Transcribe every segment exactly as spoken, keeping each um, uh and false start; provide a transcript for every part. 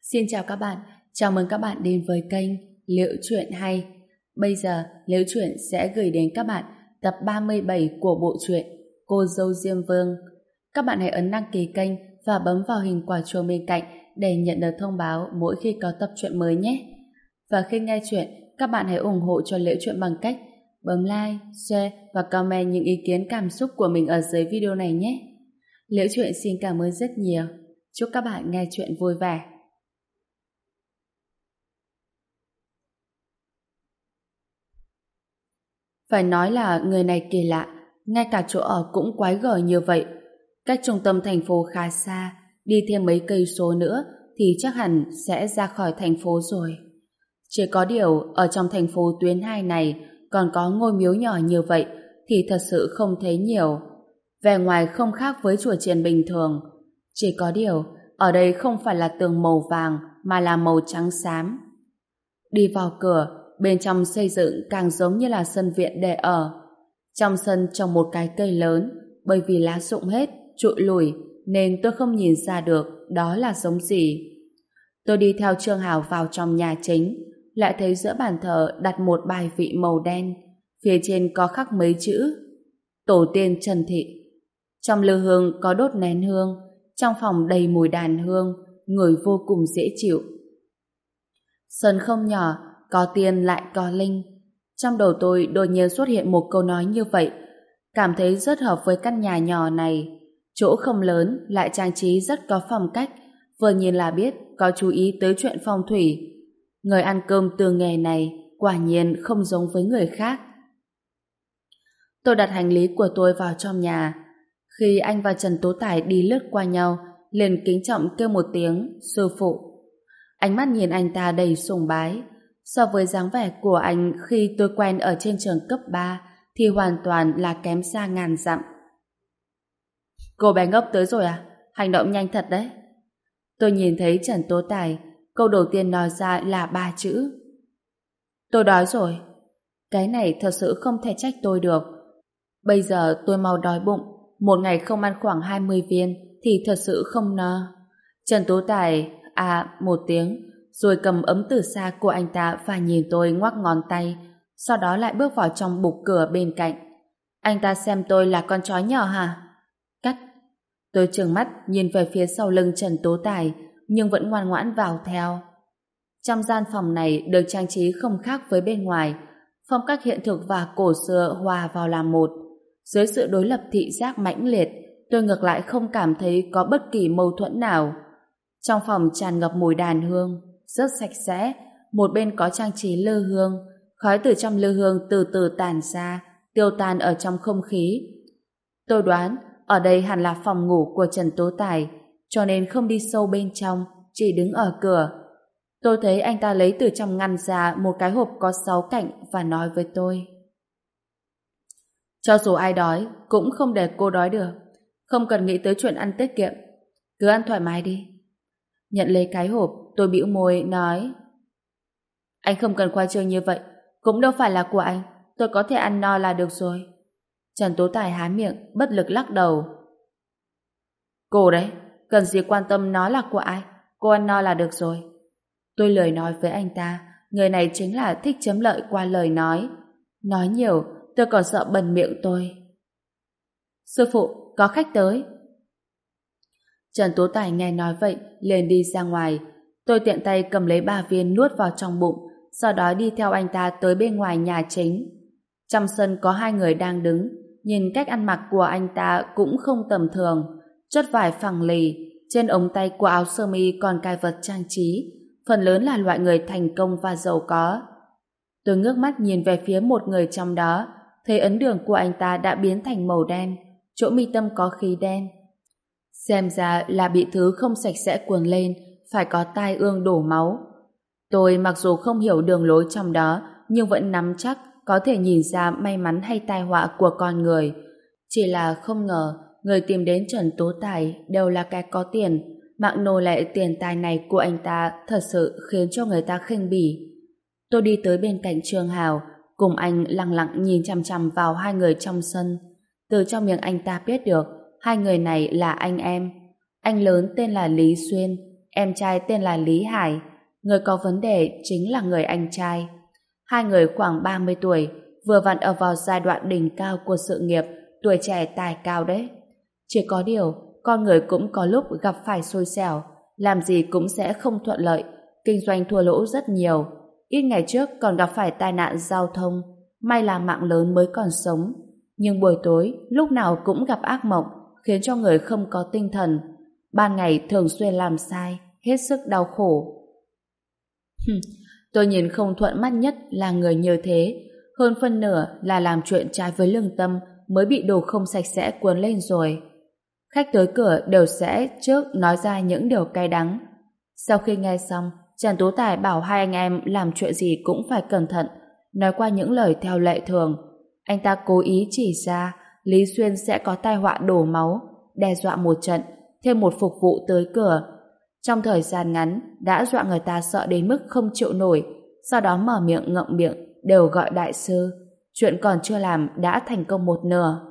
Xin chào các bạn, chào mừng các bạn đến với kênh Liễu Chuyện Hay. Bây giờ, Liễu Chuyện sẽ gửi đến các bạn tập ba mươi bảy của bộ truyện Cô Dâu Diêm Vương. Các bạn hãy ấn đăng ký kênh và bấm vào hình quả chuông bên cạnh để nhận được thông báo mỗi khi có tập truyện mới nhé. Và khi nghe chuyện, các bạn hãy ủng hộ cho Liễu Chuyện bằng cách bấm like, share và comment những ý kiến cảm xúc của mình ở dưới video này nhé. Liễu Chuyện xin cảm ơn rất nhiều. Chúc các bạn nghe chuyện vui vẻ. Phải nói là người này kỳ lạ, ngay cả chỗ ở cũng quái gở như vậy. Cách trung tâm thành phố khá xa, đi thêm mấy cây số nữa thì chắc hẳn sẽ ra khỏi thành phố rồi. Chỉ có điều ở trong thành phố tuyến hai này còn có ngôi miếu nhỏ như vậy thì thật sự không thấy nhiều. Vẻ ngoài không khác với chùa chiền bình thường. Chỉ có điều ở đây không phải là tường màu vàng mà là màu trắng xám. Đi vào cửa, bên trong xây dựng càng giống như là sân viện để ở. Trong sân trồng một cái cây lớn, bởi vì lá rụng hết, trụi lùi, nên tôi không nhìn ra được đó là giống gì. Tôi đi theo Trương Hào vào trong nhà chính, lại thấy giữa bàn thờ đặt một bài vị màu đen, phía trên có khắc mấy chữ Tổ tiên Trần Thị. Trong lư hương có đốt nén hương, trong phòng đầy mùi đàn hương, ngửi vô cùng dễ chịu. Sân không nhỏ, có tiên lại có linh. Trong đầu tôi đột nhiên xuất hiện một câu nói như vậy, cảm thấy rất hợp với căn nhà nhỏ này. Chỗ không lớn lại trang trí rất có phong cách, vừa nhìn là biết có chú ý tới chuyện phong thủy. Người ăn cơm từ nghề này quả nhiên không giống với người khác. Tôi đặt hành lý của tôi vào trong nhà. Khi anh và Trần Tố Tài đi lướt qua nhau, liền kính trọng kêu một tiếng sư phụ. Ánh mắt nhìn anh ta đầy sùng bái. So với dáng vẻ của anh khi tôi quen ở trên trường cấp ba thì hoàn toàn là kém xa ngàn dặm. Cô bé ngốc tới rồi à? Hành động nhanh thật đấy. Tôi nhìn thấy Trần Tố Tài, câu đầu tiên nói ra là ba chữ. Tôi đói rồi. Cái này thật sự không thể trách tôi được. Bây giờ tôi mau đói bụng, một ngày không ăn khoảng hai mươi viên thì thật sự không no. Trần Tố Tài à một tiếng, rồi cầm ấm từ xa của anh ta và nhìn tôi ngoắc ngón tay, sau đó lại bước vào trong bục cửa bên cạnh. Anh ta xem tôi là con chó nhỏ hả? Cắt. Tôi trừng mắt nhìn về phía sau lưng Trần Tố Tài, nhưng vẫn ngoan ngoãn vào theo. Trong gian phòng này được trang trí không khác với bên ngoài, phong cách hiện thực và cổ xưa hòa vào làm một. Dưới sự đối lập thị giác mãnh liệt, tôi ngược lại không cảm thấy có bất kỳ mâu thuẫn nào. Trong phòng tràn ngập mùi đàn hương, rất sạch sẽ, một bên có trang trí lư hương, khói từ trong lư hương từ từ tàn ra, tiêu tan ở trong không khí. Tôi đoán ở đây hẳn là phòng ngủ của Trần Tố Tài, cho nên không đi sâu bên trong, chỉ đứng ở cửa. Tôi thấy anh ta lấy từ trong ngăn ra một cái hộp có sáu cạnh và nói với tôi. Cho dù ai đói, cũng không để cô đói được. Không cần nghĩ tới chuyện ăn tiết kiệm. Cứ ăn thoải mái đi. Nhận lấy cái hộp, tôi bĩu môi nói: Anh không cần khoa trương như vậy, cũng đâu phải là của anh, tôi có thể ăn no là được rồi. Trần Tố Tài há miệng, bất lực lắc đầu. Cô đấy, cần gì quan tâm nó là của ai, cô ăn no là được rồi. Tôi lười nói với anh ta, người này chính là thích chấm lợi qua lời nói. Nói nhiều, tôi còn sợ bần miệng tôi. Sư phụ, có khách tới. Trần Tố Tài nghe nói vậy, liền đi ra ngoài. Tôi tiện tay cầm lấy ba viên nuốt vào trong bụng, sau đó đi theo anh ta tới bên ngoài nhà chính. Trong sân có hai người đang đứng, nhìn cách ăn mặc của anh ta cũng không tầm thường. Chốt vải phẳng lì, trên ống tay của áo sơ mi còn cài vật trang trí, phần lớn là loại người thành công và giàu có. Tôi ngước mắt nhìn về phía một người trong đó, thấy ấn đường của anh ta đã biến thành màu đen, chỗ mi tâm có khí đen. Xem ra là bị thứ không sạch sẽ cuồng lên, phải có tai ương đổ máu. Tôi mặc dù không hiểu đường lối trong đó, nhưng vẫn nắm chắc có thể nhìn ra may mắn hay tai họa của con người. Chỉ là không ngờ người tìm đến Trần Tố Tài đều là kẻ có tiền. Mạng nô lệ tiền tài này của anh ta thật sự khiến cho người ta khinh bỉ. Tôi đi tới bên cạnh Trương Hào, cùng anh lặng lặng nhìn chằm chằm vào hai người trong sân. Từ trong miệng anh ta biết được hai người này là anh em. Anh lớn tên là Lý Xuyên, em trai tên là Lý Hải. Người có vấn đề chính là người anh trai. Hai người khoảng ba mươi tuổi, vừa vặn ở vào giai đoạn đỉnh cao của sự nghiệp, tuổi trẻ tài cao đấy. Chỉ có điều, con người cũng có lúc gặp phải xui xẻo, làm gì cũng sẽ không thuận lợi, kinh doanh thua lỗ rất nhiều. Ít ngày trước còn gặp phải tai nạn giao thông, may là mạng lớn mới còn sống. Nhưng buổi tối, lúc nào cũng gặp ác mộng, khiến cho người không có tinh thần. Ban ngày thường xuyên làm sai, hết sức đau khổ. Tôi nhìn không thuận mắt nhất là người như thế, hơn phân nửa là làm chuyện trái với lương tâm mới bị đồ không sạch sẽ cuốn lên rồi. Khách tới cửa đều sẽ trước nói ra những điều cay đắng. Sau khi nghe xong, Trần Tú Tài bảo hai anh em làm chuyện gì cũng phải cẩn thận, nói qua những lời theo lệ thường. Anh ta cố ý chỉ ra Lý Xuyên sẽ có tai họa đổ máu, đe dọa một trận, thêm một phục vụ tới cửa. Trong thời gian ngắn đã dọa người ta sợ đến mức không chịu nổi, sau đó mở miệng ngậm miệng đều gọi đại sư. Chuyện còn chưa làm đã thành công một nửa.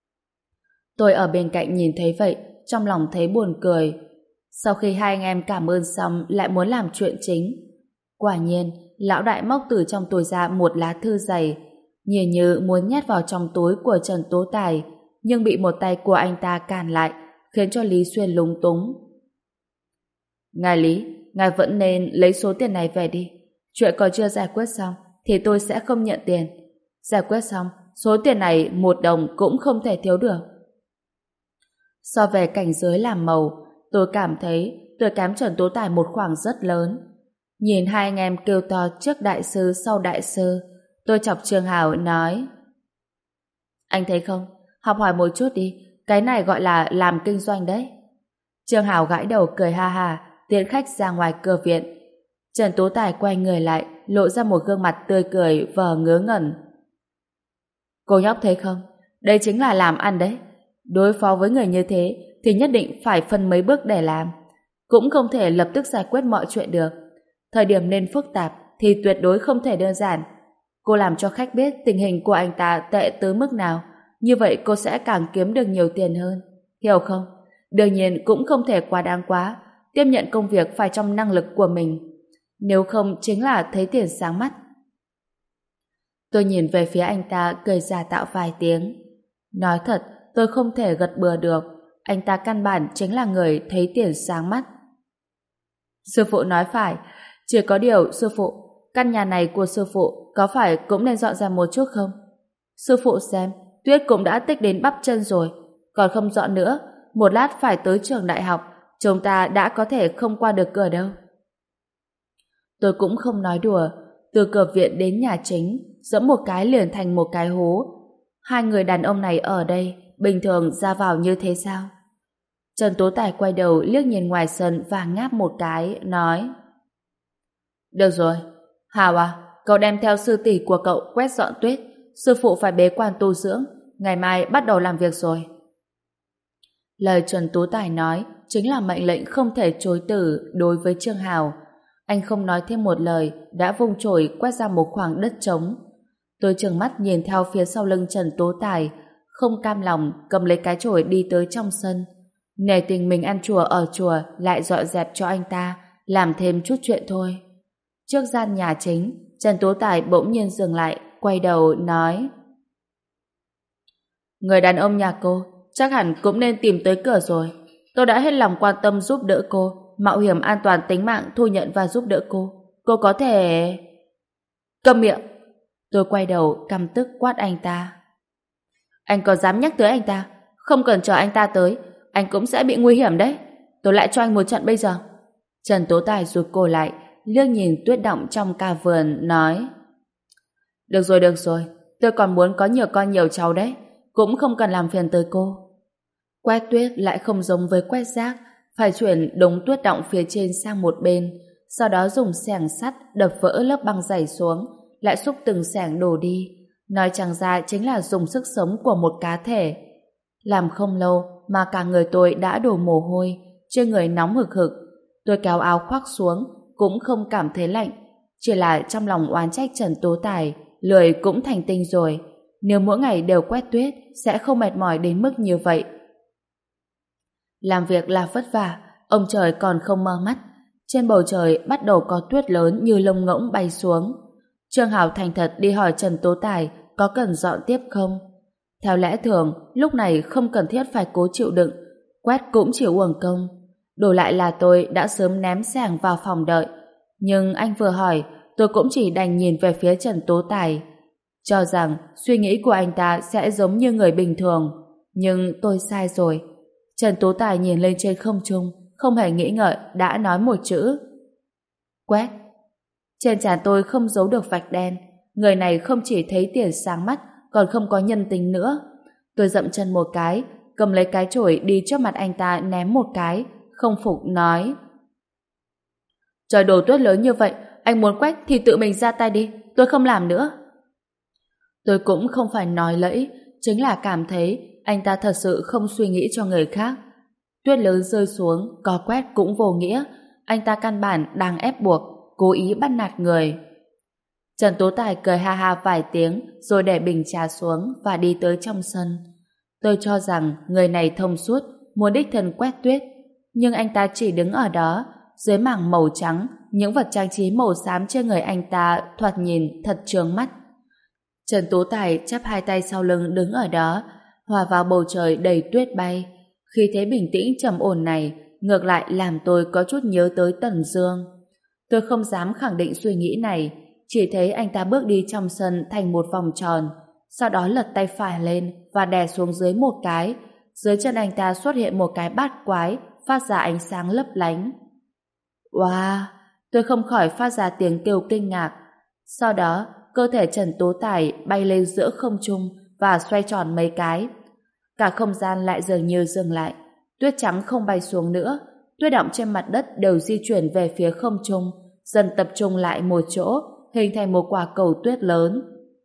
Tôi ở bên cạnh nhìn thấy vậy, trong lòng thấy buồn cười. Sau khi hai anh em cảm ơn xong lại muốn làm chuyện chính. Quả nhiên, lão đại móc từ trong túi ra một lá thư dày, nhìn như muốn nhét vào trong túi của Trần Tố Tài, nhưng bị một tay của anh ta cản lại, khiến cho Lý Xuyên lúng túng. Ngài Lý, ngài vẫn nên lấy số tiền này về đi. Chuyện còn chưa giải quyết xong thì tôi sẽ không nhận tiền. Giải quyết xong, số tiền này một đồng cũng không thể thiếu được. So về cảnh giới làm màu, tôi cảm thấy tôi kém Trần Tố Tài một khoảng rất lớn. Nhìn hai anh em kêu to trước đại sư sau đại sư, tôi chọc Trương Hào nói: Anh thấy không, học hỏi một chút đi, cái này gọi là làm kinh doanh đấy. Trương Hào gãi đầu cười ha ha, tiễn khách ra ngoài cửa viện. Trần Tố Tài quay người lại, lộ ra một gương mặt tươi cười vờ ngớ ngẩn. Cô nhóc thấy không, đây chính là làm ăn đấy. Đối phó với người như thế thì nhất định phải phân mấy bước để làm, cũng không thể lập tức giải quyết mọi chuyện được. Thời điểm nên phức tạp thì tuyệt đối không thể đơn giản. Cô làm cho khách biết tình hình của anh ta tệ tới mức nào, như vậy cô sẽ càng kiếm được nhiều tiền hơn, hiểu không? Đương nhiên cũng không thể quá đáng quá, tiếp nhận công việc phải trong năng lực của mình, nếu không chính là thấy tiền sáng mắt. Tôi nhìn về phía anh ta cười giả tạo vài tiếng. Nói thật, tôi không thể gật bừa được, anh ta căn bản chính là người thấy tiền sáng mắt. Sư phụ nói phải, chỉ có điều sư phụ, căn nhà này của sư phụ có phải cũng nên dọn ra một chút không? Sư phụ xem, tuyết cũng đã tích đến bắp chân rồi, còn không dọn nữa, một lát phải tới trường đại học, chúng ta đã có thể không qua được cửa đâu. Tôi cũng không nói đùa, từ cửa viện đến nhà chính, dẫm một cái liền thành một cái hố. Hai người đàn ông này ở đây, bình thường ra vào như thế sao? Trần Tố Tài quay đầu liếc nhìn ngoài sân và ngáp một cái, nói: Được rồi, Hào à, cậu đem theo sư tỷ của cậu quét dọn tuyết, sư phụ phải bế quan tu dưỡng, ngày mai bắt đầu làm việc rồi. Lời Trần Tố Tài nói chính là mệnh lệnh không thể chối từ đối với Trương Hào. Anh không nói thêm một lời, đã vung chổi quét ra một khoảng đất trống. Tôi trừng mắt nhìn theo phía sau lưng Trần Tố Tài, không cam lòng cầm lấy cái chổi đi tới trong sân. Nể tình mình ăn chùa ở chùa lại dọn dẹp cho anh ta, làm thêm chút chuyện thôi. Trước gian nhà chính, Trần Tố Tài bỗng nhiên dừng lại, quay đầu nói: Người đàn ông nhà cô chắc hẳn cũng nên tìm tới cửa rồi. Tôi đã hết lòng quan tâm giúp đỡ cô, mạo hiểm an toàn tính mạng thu nhận và giúp đỡ cô. Cô có thể... Câm miệng! Tôi quay đầu căm tức quát anh ta. Anh có dám nhắc tới anh ta? Không cần chờ anh ta tới, anh cũng sẽ bị nguy hiểm đấy. Tôi lại cho anh một trận bây giờ. Trần Tố Tài rụt cổ lại, liếc nhìn tuyết động trong cả vườn, nói: Được rồi, được rồi, tôi còn muốn có nhiều con nhiều cháu đấy, cũng không cần làm phiền tới cô. Quét tuyết lại không giống với quét rác, phải chuyển đống tuyết động phía trên sang một bên, sau đó dùng xẻng sắt đập vỡ lớp băng dày xuống, lại xúc từng xẻng đổ đi. Nói chẳng ra chính là dùng sức sống của một cá thể. Làm không lâu mà cả người tôi đã đổ mồ hôi, trên người nóng hực hực. Tôi kéo áo khoác xuống, cũng không cảm thấy lạnh, chỉ là trong lòng oán trách Trần Tố Tài, lười cũng thành tinh rồi. Nếu mỗi ngày đều quét tuyết, sẽ không mệt mỏi đến mức như vậy. Làm việc là vất vả, ông trời còn không mơ mắt, Trên bầu trời bắt đầu có tuyết lớn như lông ngỗng bay xuống. Trương Hào thành thật đi hỏi Trần Tố Tài có cần dọn tiếp không. Theo lẽ thường, lúc này không cần thiết phải cố chịu đựng, quét cũng chỉ uổng công. Đổi lại là tôi đã sớm ném xẻng vào phòng đợi. Nhưng anh vừa hỏi, tôi cũng chỉ đành nhìn về phía Trần Tố Tài, cho rằng suy nghĩ của anh ta sẽ giống như người bình thường. Nhưng tôi sai rồi. Trần Tố Tài nhìn lên trên không trung, không hề nghĩ ngợi đã nói một chữ: quét. Trên trán tôi không giấu được vạch đen. Người này không chỉ thấy tiền sáng mắt, còn không có nhân tính nữa. Tôi dậm chân một cái, cầm lấy cái chổi đi trước mặt anh ta ném một cái, không phục nói: trời đổ tuyết lớn như vậy, anh muốn quét thì tự mình ra tay đi, tôi không làm nữa. Tôi cũng không phải nói lẫy, chính là cảm thấy anh ta thật sự không suy nghĩ cho người khác. Tuyết lớn rơi xuống, có quét cũng vô nghĩa, anh ta căn bản đang ép buộc, cố ý bắt nạt người. Trần Tố Tài cười ha ha vài tiếng rồi để bình trà xuống và đi tới trong sân. Tôi cho rằng người này thông suốt, muốn đích thân quét tuyết, nhưng anh ta chỉ đứng ở đó, dưới mảng màu trắng, những vật trang trí màu xám trên người anh ta thoạt nhìn thật chướng mắt. Trần Tố Tài chắp hai tay sau lưng đứng ở đó, hòa vào bầu trời đầy tuyết bay. Khi thế bình tĩnh trầm ổn này, ngược lại làm tôi có chút nhớ tới Tần Dương. Tôi không dám khẳng định suy nghĩ này, chỉ thấy anh ta bước đi trong sân thành một vòng tròn, sau đó lật tay phải lên và đè xuống dưới một cái. Dưới chân anh ta xuất hiện một cái bát quái phát ra ánh sáng lấp lánh. Wow! Tôi không khỏi phát ra tiếng kêu kinh ngạc. Sau đó, cơ thể Trần Tố Tài bay lên giữa không trung và xoay tròn mấy cái. Cả không gian lại dường như dừng lại. Tuyết trắng không bay xuống nữa. Tuyết đọng trên mặt đất đều di chuyển về phía không trung, dần tập trung lại một chỗ, hình thành một quả cầu tuyết lớn.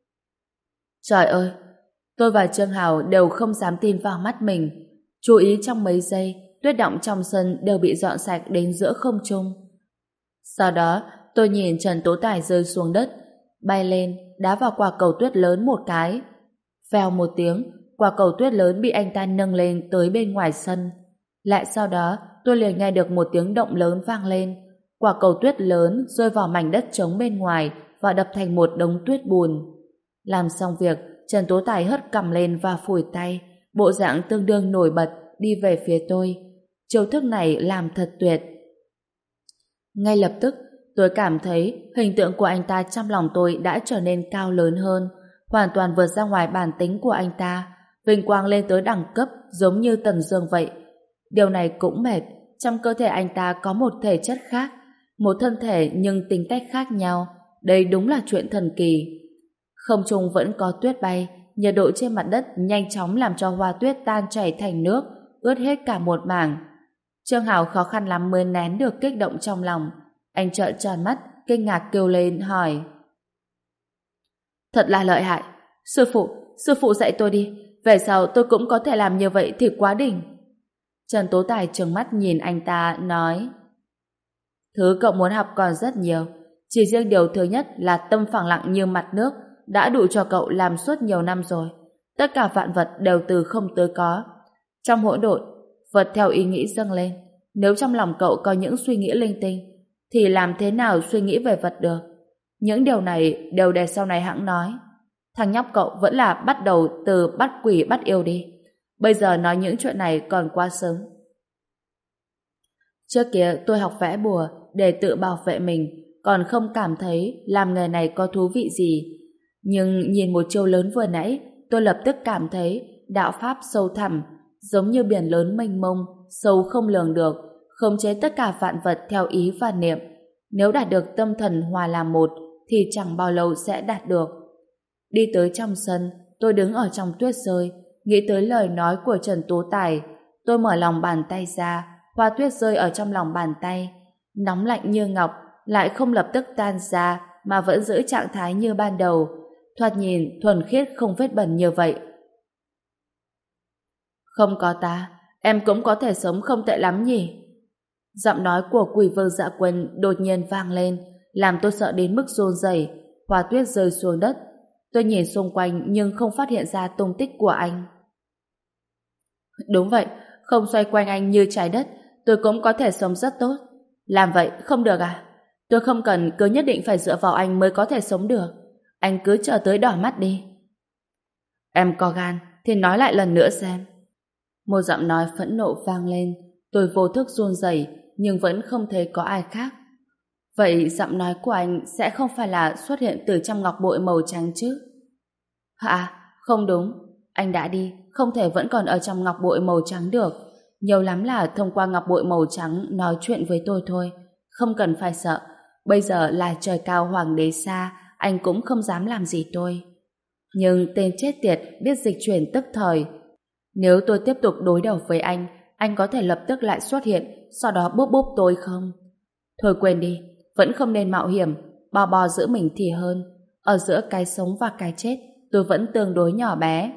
Trời ơi! Tôi và Trương Hào đều không dám tin vào mắt mình. Chú ý trong mấy giây, tuyết đọng trong sân đều bị dọn sạch đến giữa không trung. Sau đó, tôi nhìn Trần Tố Tài rơi xuống đất, bay lên, đá vào quả cầu tuyết lớn một cái. Vèo một tiếng, quả cầu tuyết lớn bị anh ta nâng lên tới bên ngoài sân. Lại sau đó, tôi liền nghe được một tiếng động lớn vang lên. Quả cầu tuyết lớn rơi vào mảnh đất trống bên ngoài và đập thành một đống tuyết bùn. Làm xong việc, Trần Tố Tài hất cằm lên và phủi tay, bộ dạng tương đương nổi bật, đi về phía tôi. Chiêu thức này làm thật tuyệt. Ngay lập tức, tôi cảm thấy hình tượng của anh ta trong lòng tôi đã trở nên cao lớn hơn, hoàn toàn vượt ra ngoài bản tính của anh ta, vinh quang lên tới đẳng cấp giống như Tần Dương vậy. Điều này cũng mệt, trong cơ thể anh ta có một thể chất khác, một thân thể nhưng tính cách khác nhau. Đây đúng là chuyện thần kỳ. Không trung vẫn có tuyết bay, nhiệt độ trên mặt đất nhanh chóng làm cho hoa tuyết tan chảy thành nước, ướt hết cả một mảng. Trương Hào khó khăn lắm mới nén được kích động trong lòng. Anh trợn tròn mắt, kinh ngạc kêu lên hỏi: thật là lợi hại. Sư phụ, sư phụ dạy tôi đi. Về sau tôi cũng có thể làm như vậy thì quá đỉnh. Trần Tố Tài trừng mắt nhìn anh ta, nói: thứ cậu muốn học còn rất nhiều. Chỉ riêng điều thứ nhất là tâm phẳng lặng như mặt nước đã đủ cho cậu làm suốt nhiều năm rồi. Tất cả vạn vật đều từ không tới có. Trong hỗn độn, vật theo ý nghĩ dâng lên. Nếu trong lòng cậu có những suy nghĩ linh tinh, thì làm thế nào suy nghĩ về vật được? Những điều này đều để sau này hãng nói. Thằng nhóc cậu vẫn là bắt đầu từ bắt quỷ bắt yêu đi. Bây giờ nói những chuyện này còn quá sớm. Trước kia tôi học vẽ bùa để tự bảo vệ mình, còn không cảm thấy làm nghề này có thú vị gì. Nhưng nhìn một chiêu lớn vừa nãy, tôi lập tức cảm thấy đạo pháp sâu thẳm, giống như biển lớn mênh mông, sâu không lường được, khống chế tất cả vạn vật theo ý và niệm. Nếu đạt được tâm thần hòa làm một, thì chẳng bao lâu sẽ đạt được. Đi tới trong sân, tôi đứng ở trong tuyết rơi, nghĩ tới lời nói của Trần Tố Tài. Tôi mở lòng bàn tay ra, hoa tuyết rơi ở trong lòng bàn tay, nóng lạnh như ngọc, lại không lập tức tan ra, mà vẫn giữ trạng thái như ban đầu, thoạt nhìn thuần khiết không vết bẩn như vậy. Không có ta, em cũng có thể sống không tệ lắm nhỉ? Giọng nói của Quỷ Vương Dạ Quân đột nhiên vang lên, làm tôi sợ đến mức run rẩy. Hoa tuyết rơi xuống đất. Tôi nhìn xung quanh nhưng không phát hiện ra tung tích của anh. Đúng vậy, không xoay quanh anh như trái đất, tôi cũng có thể sống rất tốt. Làm vậy không được à? Tôi không cần cứ nhất định phải dựa vào anh mới có thể sống được. Anh cứ chờ tới đỏ mắt đi. Em có gan thì nói lại lần nữa xem. Một giọng nói phẫn nộ vang lên. Tôi vô thức run rẩy nhưng vẫn không thấy có ai khác. Vậy giọng nói của anh sẽ không phải là xuất hiện từ trong ngọc bội màu trắng chứ? Hả? Không đúng. Anh đã đi, không thể vẫn còn ở trong ngọc bội màu trắng được. Nhiều lắm là thông qua ngọc bội màu trắng nói chuyện với tôi thôi. Không cần phải sợ. Bây giờ là trời cao hoàng đế xa, anh cũng không dám làm gì tôi. Nhưng tên chết tiệt biết dịch chuyển tức thời. Nếu tôi tiếp tục đối đầu với anh, anh có thể lập tức lại xuất hiện, sau đó bóp bóp tôi không? Thôi quên đi, vẫn không nên mạo hiểm, bo bo giữ mình thì hơn. Ở giữa cái sống và cái chết, tôi vẫn tương đối nhỏ bé.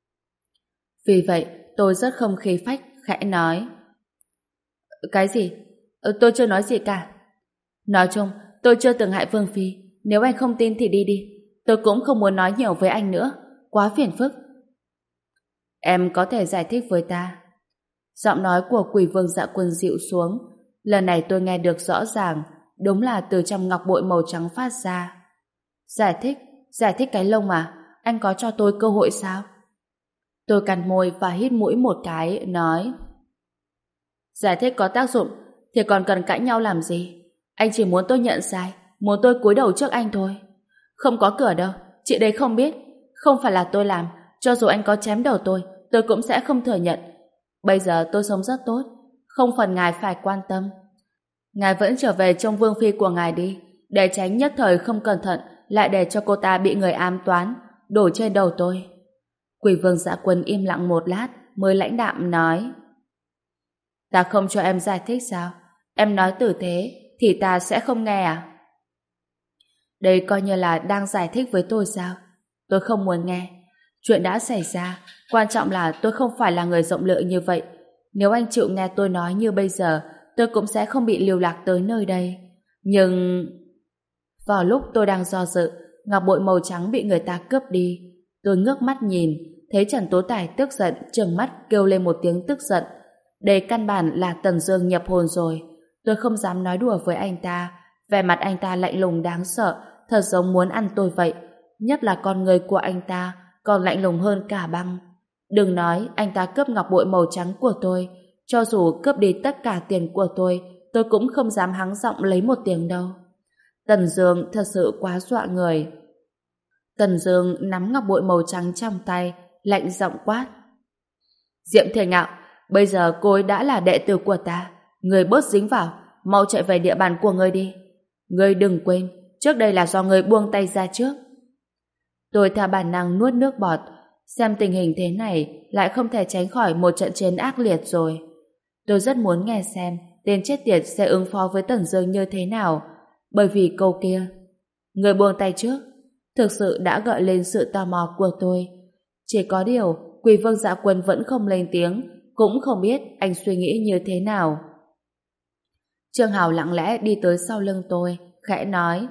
Vì vậy, tôi rất không khí phách, khẽ nói. Cái gì? Tôi chưa nói gì cả. Nói chung, tôi chưa từng hại Vương Phi. Nếu anh không tin thì đi đi. Tôi cũng không muốn nói nhiều với anh nữa. Quá phiền phức. Em có thể giải thích với ta. Giọng nói của Quỷ Vương Dạ Quân dịu xuống. Lần này tôi nghe được rõ ràng. Đúng là từ trong ngọc bội màu trắng phát ra. Giải thích? Giải thích cái lông à? Anh có cho tôi cơ hội sao? Tôi cắn môi và hít mũi một cái, nói. Giải thích có tác dụng thì còn cần cãi nhau làm gì? Anh chỉ muốn tôi nhận sai, muốn tôi cúi đầu trước anh thôi. Không có cửa đâu, chị đấy không biết. Không phải là tôi làm, cho dù anh có chém đầu tôi, tôi cũng sẽ không thừa nhận. Bây giờ tôi sống rất tốt, không phần ngài phải quan tâm. Ngài vẫn trở về trông Vương Phi của ngài đi, để tránh nhất thời không cẩn thận lại để cho cô ta bị người ám toán, đổ trên đầu tôi. Quỷ Vương Dạ Quân im lặng một lát mới lãnh đạm nói. Ta không cho em giải thích sao? Em nói tử thế thì ta sẽ không nghe à? Đây coi như là đang giải thích với tôi sao? Tôi không muốn nghe. Chuyện đã xảy ra, quan trọng là tôi không phải là người rộng lượng như vậy. Nếu anh chịu nghe tôi nói như bây giờ, tôi cũng sẽ không bị lưu lạc tới nơi đây. Nhưng... Vào lúc tôi đang do dự, ngọc bội màu trắng bị người ta cướp đi. Tôi ngước mắt nhìn, thấy Trần Tố Tài tức giận, trừng mắt kêu lên một tiếng tức giận. Đây căn bản là Tần Dương nhập hồn rồi. Tôi không dám nói đùa với anh ta. Vẻ mặt anh ta lạnh lùng đáng sợ, thật giống muốn ăn tôi vậy. Nhất là con người của anh ta còn lạnh lùng hơn cả băng. Đừng nói anh ta cướp ngọc bội màu trắng của tôi, cho dù cướp đi tất cả tiền của tôi, tôi cũng không dám hắng giọng lấy một tiếng đâu. Tần Dương thật sự quá dọa người. Tần Dương nắm ngọc bội màu trắng trong tay, lạnh giọng quát. Diệm Thể Ngạo, bây giờ cô ấy đã là đệ tử của ta. Người bớt dính vào, mau chạy về địa bàn của ngươi đi. Ngươi đừng quên, trước đây là do ngươi buông tay ra trước. Tôi theo bản năng nuốt nước bọt, xem tình hình thế này lại không thể tránh khỏi một trận chiến ác liệt rồi. Tôi rất muốn nghe xem tên chết tiệt sẽ ứng phó với Tần Dương như thế nào, bởi vì câu kia, người buông tay trước, thực sự đã gợi lên sự tò mò của tôi. Chỉ có điều, Quỷ Vương Dạ Quân vẫn không lên tiếng, cũng không biết anh suy nghĩ như thế nào. Trương Hào lặng lẽ đi tới sau lưng tôi, khẽ nói.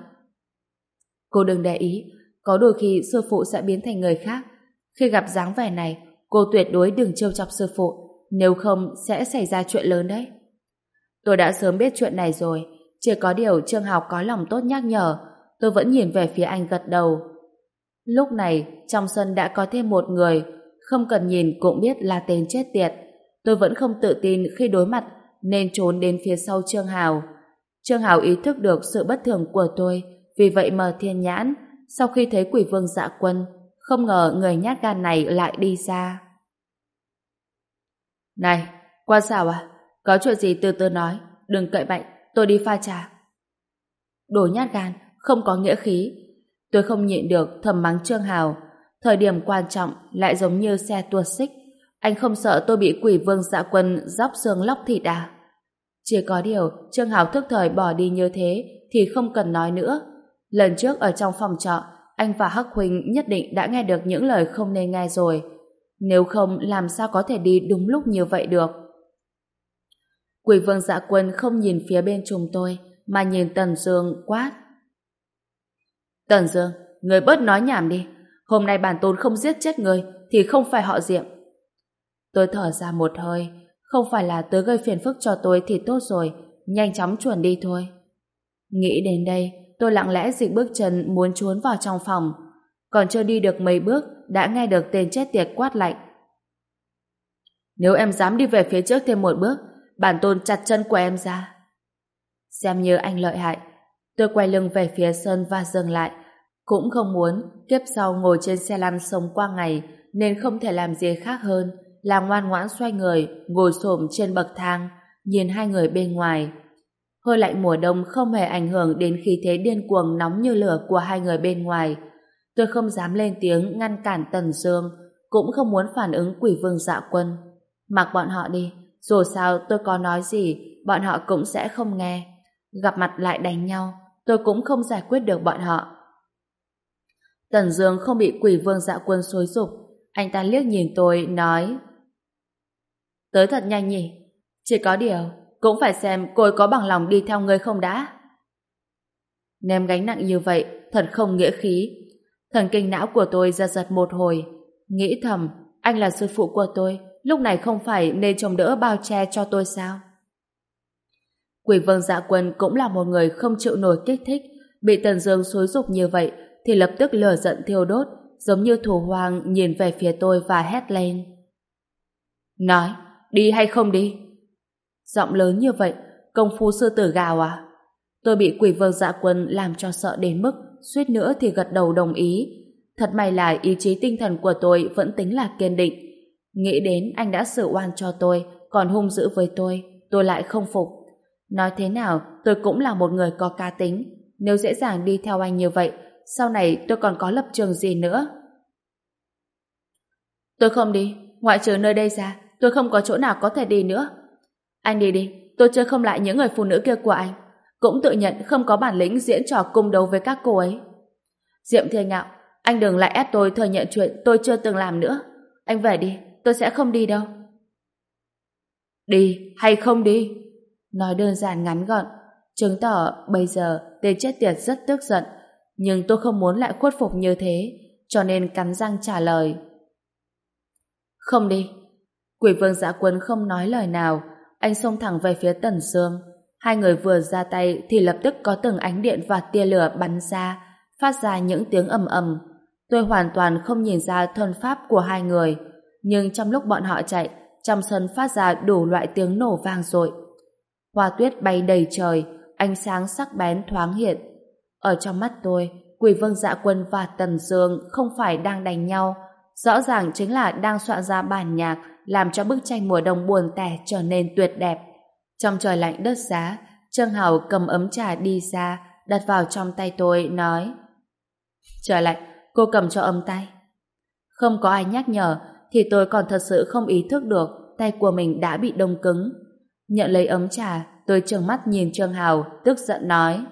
Cô đừng để ý, có đôi khi sư phụ sẽ biến thành người khác. Khi gặp dáng vẻ này, cô tuyệt đối đừng trêu chọc sư phụ, nếu không sẽ xảy ra chuyện lớn đấy. Tôi đã sớm biết chuyện này rồi, chỉ có điều Trương Hào có lòng tốt nhắc nhở. Tôi vẫn nhìn về phía anh gật đầu. Lúc này, trong sân đã có thêm một người, không cần nhìn cũng biết là tên chết tiệt. Tôi vẫn không tự tin khi đối mặt, nên trốn đến phía sau Trương Hào. Trương Hào ý thức được sự bất thường của tôi, vì vậy mở thiên nhãn. Sau khi thấy Quỷ Vương Dạ Quân, không ngờ người nhát gan này lại đi ra. Này, Quan Sảo à, có chuyện gì từ từ nói, đừng cậy mạnh, tôi đi pha trà. Đồ nhát gan, không có nghĩa khí. Tôi không nhịn được thầm mắng Trương Hào. Thời điểm quan trọng lại giống như xe tuột xích. Anh không sợ tôi bị Quỷ Vương Dạ Quân róc xương lóc thịt à? Chỉ có điều Trương Hào thức thời bỏ đi như thế thì không cần nói nữa. Lần trước ở trong phòng trọ, anh và Hắc Huynh nhất định đã nghe được những lời không nên nghe rồi. Nếu không làm sao có thể đi đúng lúc như vậy được. Quỷ Vương Dạ Quân không nhìn phía bên chúng tôi mà nhìn Tần Dương quát. Tần Dương, người bớt nói nhảm đi. Hôm nay bản tôn không giết chết người thì không phải họ Diệm. Tôi thở ra một hơi. Không phải là tớ gây phiền phức cho tôi thì tốt rồi. nhanh chóng chuồn đi thôi. Nghĩ đến đây, tôi lặng lẽ dịch bước chân muốn trốn vào trong phòng. Còn chưa đi được mấy bước, đã nghe được tên chết tiệt quát lạnh. Nếu em dám đi về phía trước thêm một bước, bản tôn chặt chân của em ra. Xem như anh lợi hại. Tôi quay lưng về phía Sơn và dừng lại. Cũng không muốn kiếp sau ngồi trên xe lăn sống qua ngày, nên không thể làm gì khác hơn là ngoan ngoãn xoay người, ngồi xổm trên bậc thang, nhìn hai người bên ngoài. Hơi lạnh mùa đông không hề ảnh hưởng đến khí thế điên cuồng nóng như lửa của hai người bên ngoài. Tôi không dám lên tiếng ngăn cản Tần Dương, cũng không muốn phản ứng Quỷ Vương Dạ Quân. Mặc bọn họ đi, dù sao tôi có nói gì, bọn họ cũng sẽ không nghe. Gặp mặt lại đánh nhau, tôi cũng không giải quyết được bọn họ. Tần Dương không bị Quỷ Vương Dạ Quân xúi giục, anh ta liếc nhìn tôi, nói: Tới thật nhanh nhỉ? Chỉ có điều, cũng phải xem cô ấy có bằng lòng đi theo ngươi không đã. Ném gánh nặng như vậy, thật không nghĩa khí. Thần kinh não của tôi giật giật một hồi, nghĩ thầm, anh là sư phụ của tôi, lúc này không phải nên trông đỡ bao che cho tôi sao? Quỷ Vương Dạ Quân cũng là một người không chịu nổi kích thích, bị Tần Dương xúi giục như vậy thì lập tức lửa giận thiêu đốt, giống như thú hoang nhìn về phía tôi và hét lên: Nói, đi hay không đi? Giọng lớn như vậy, công phu sư tử gào à? Tôi bị Quỷ Vương Dạ Quân làm cho sợ đến mức suýt nữa thì gật đầu đồng ý. Thật may là ý chí tinh thần của tôi vẫn tính là kiên định. Nghĩ đến anh đã xử oan cho tôi, còn hung dữ với tôi, tôi lại không phục. Nói thế nào, tôi cũng là một người có cá tính. Nếu dễ dàng đi theo anh như vậy, sau này tôi còn có lập trường gì nữa? Tôi không đi, ngoại trừ nơi đây ra, tôi không có chỗ nào có thể đi nữa. Anh đi đi, tôi chơi không lại những người phụ nữ kia của anh. Cũng tự nhận không có bản lĩnh diễn trò cung đấu với các cô ấy. Diệm Thiên Ngạo, anh đừng lại ép tôi thừa nhận chuyện tôi chưa từng làm nữa. Anh về đi, tôi sẽ không đi đâu. Đi hay không đi? Nói đơn giản ngắn gọn, chứng tỏ bây giờ tên chết tiệt rất tức giận, nhưng tôi không muốn lại khuất phục như thế, cho nên cắn răng trả lời. Không đi. Quỷ Vương Dạ Quân không nói lời nào, anh xông thẳng về phía Tần Dương. Hai người vừa ra tay thì lập tức có từng ánh điện và tia lửa bắn ra, phát ra những tiếng ầm ầm. Tôi hoàn toàn không nhìn ra thân pháp của hai người, nhưng trong lúc bọn họ chạy, trong sân phát ra đủ loại tiếng nổ vang dội. Hoa tuyết bay đầy trời, ánh sáng sắc bén thoáng hiện. Ở trong mắt tôi, Quỷ Vương Dạ Quân và Tần Dương không phải đang đánh nhau, rõ ràng chính là đang soạn ra bản nhạc làm cho bức tranh mùa đông buồn tẻ trở nên tuyệt đẹp. Trong trời lạnh đất giá, Trương Hào cầm ấm trà đi ra, đặt vào trong tay tôi, nói: Trời lạnh, cô cầm cho ấm tay. Không có ai nhắc nhở, thì tôi còn thật sự không ý thức được tay của mình đã bị đông cứng. Nhận lấy ấm trà, tôi trừng mắt nhìn Trương Hào, tức giận nói: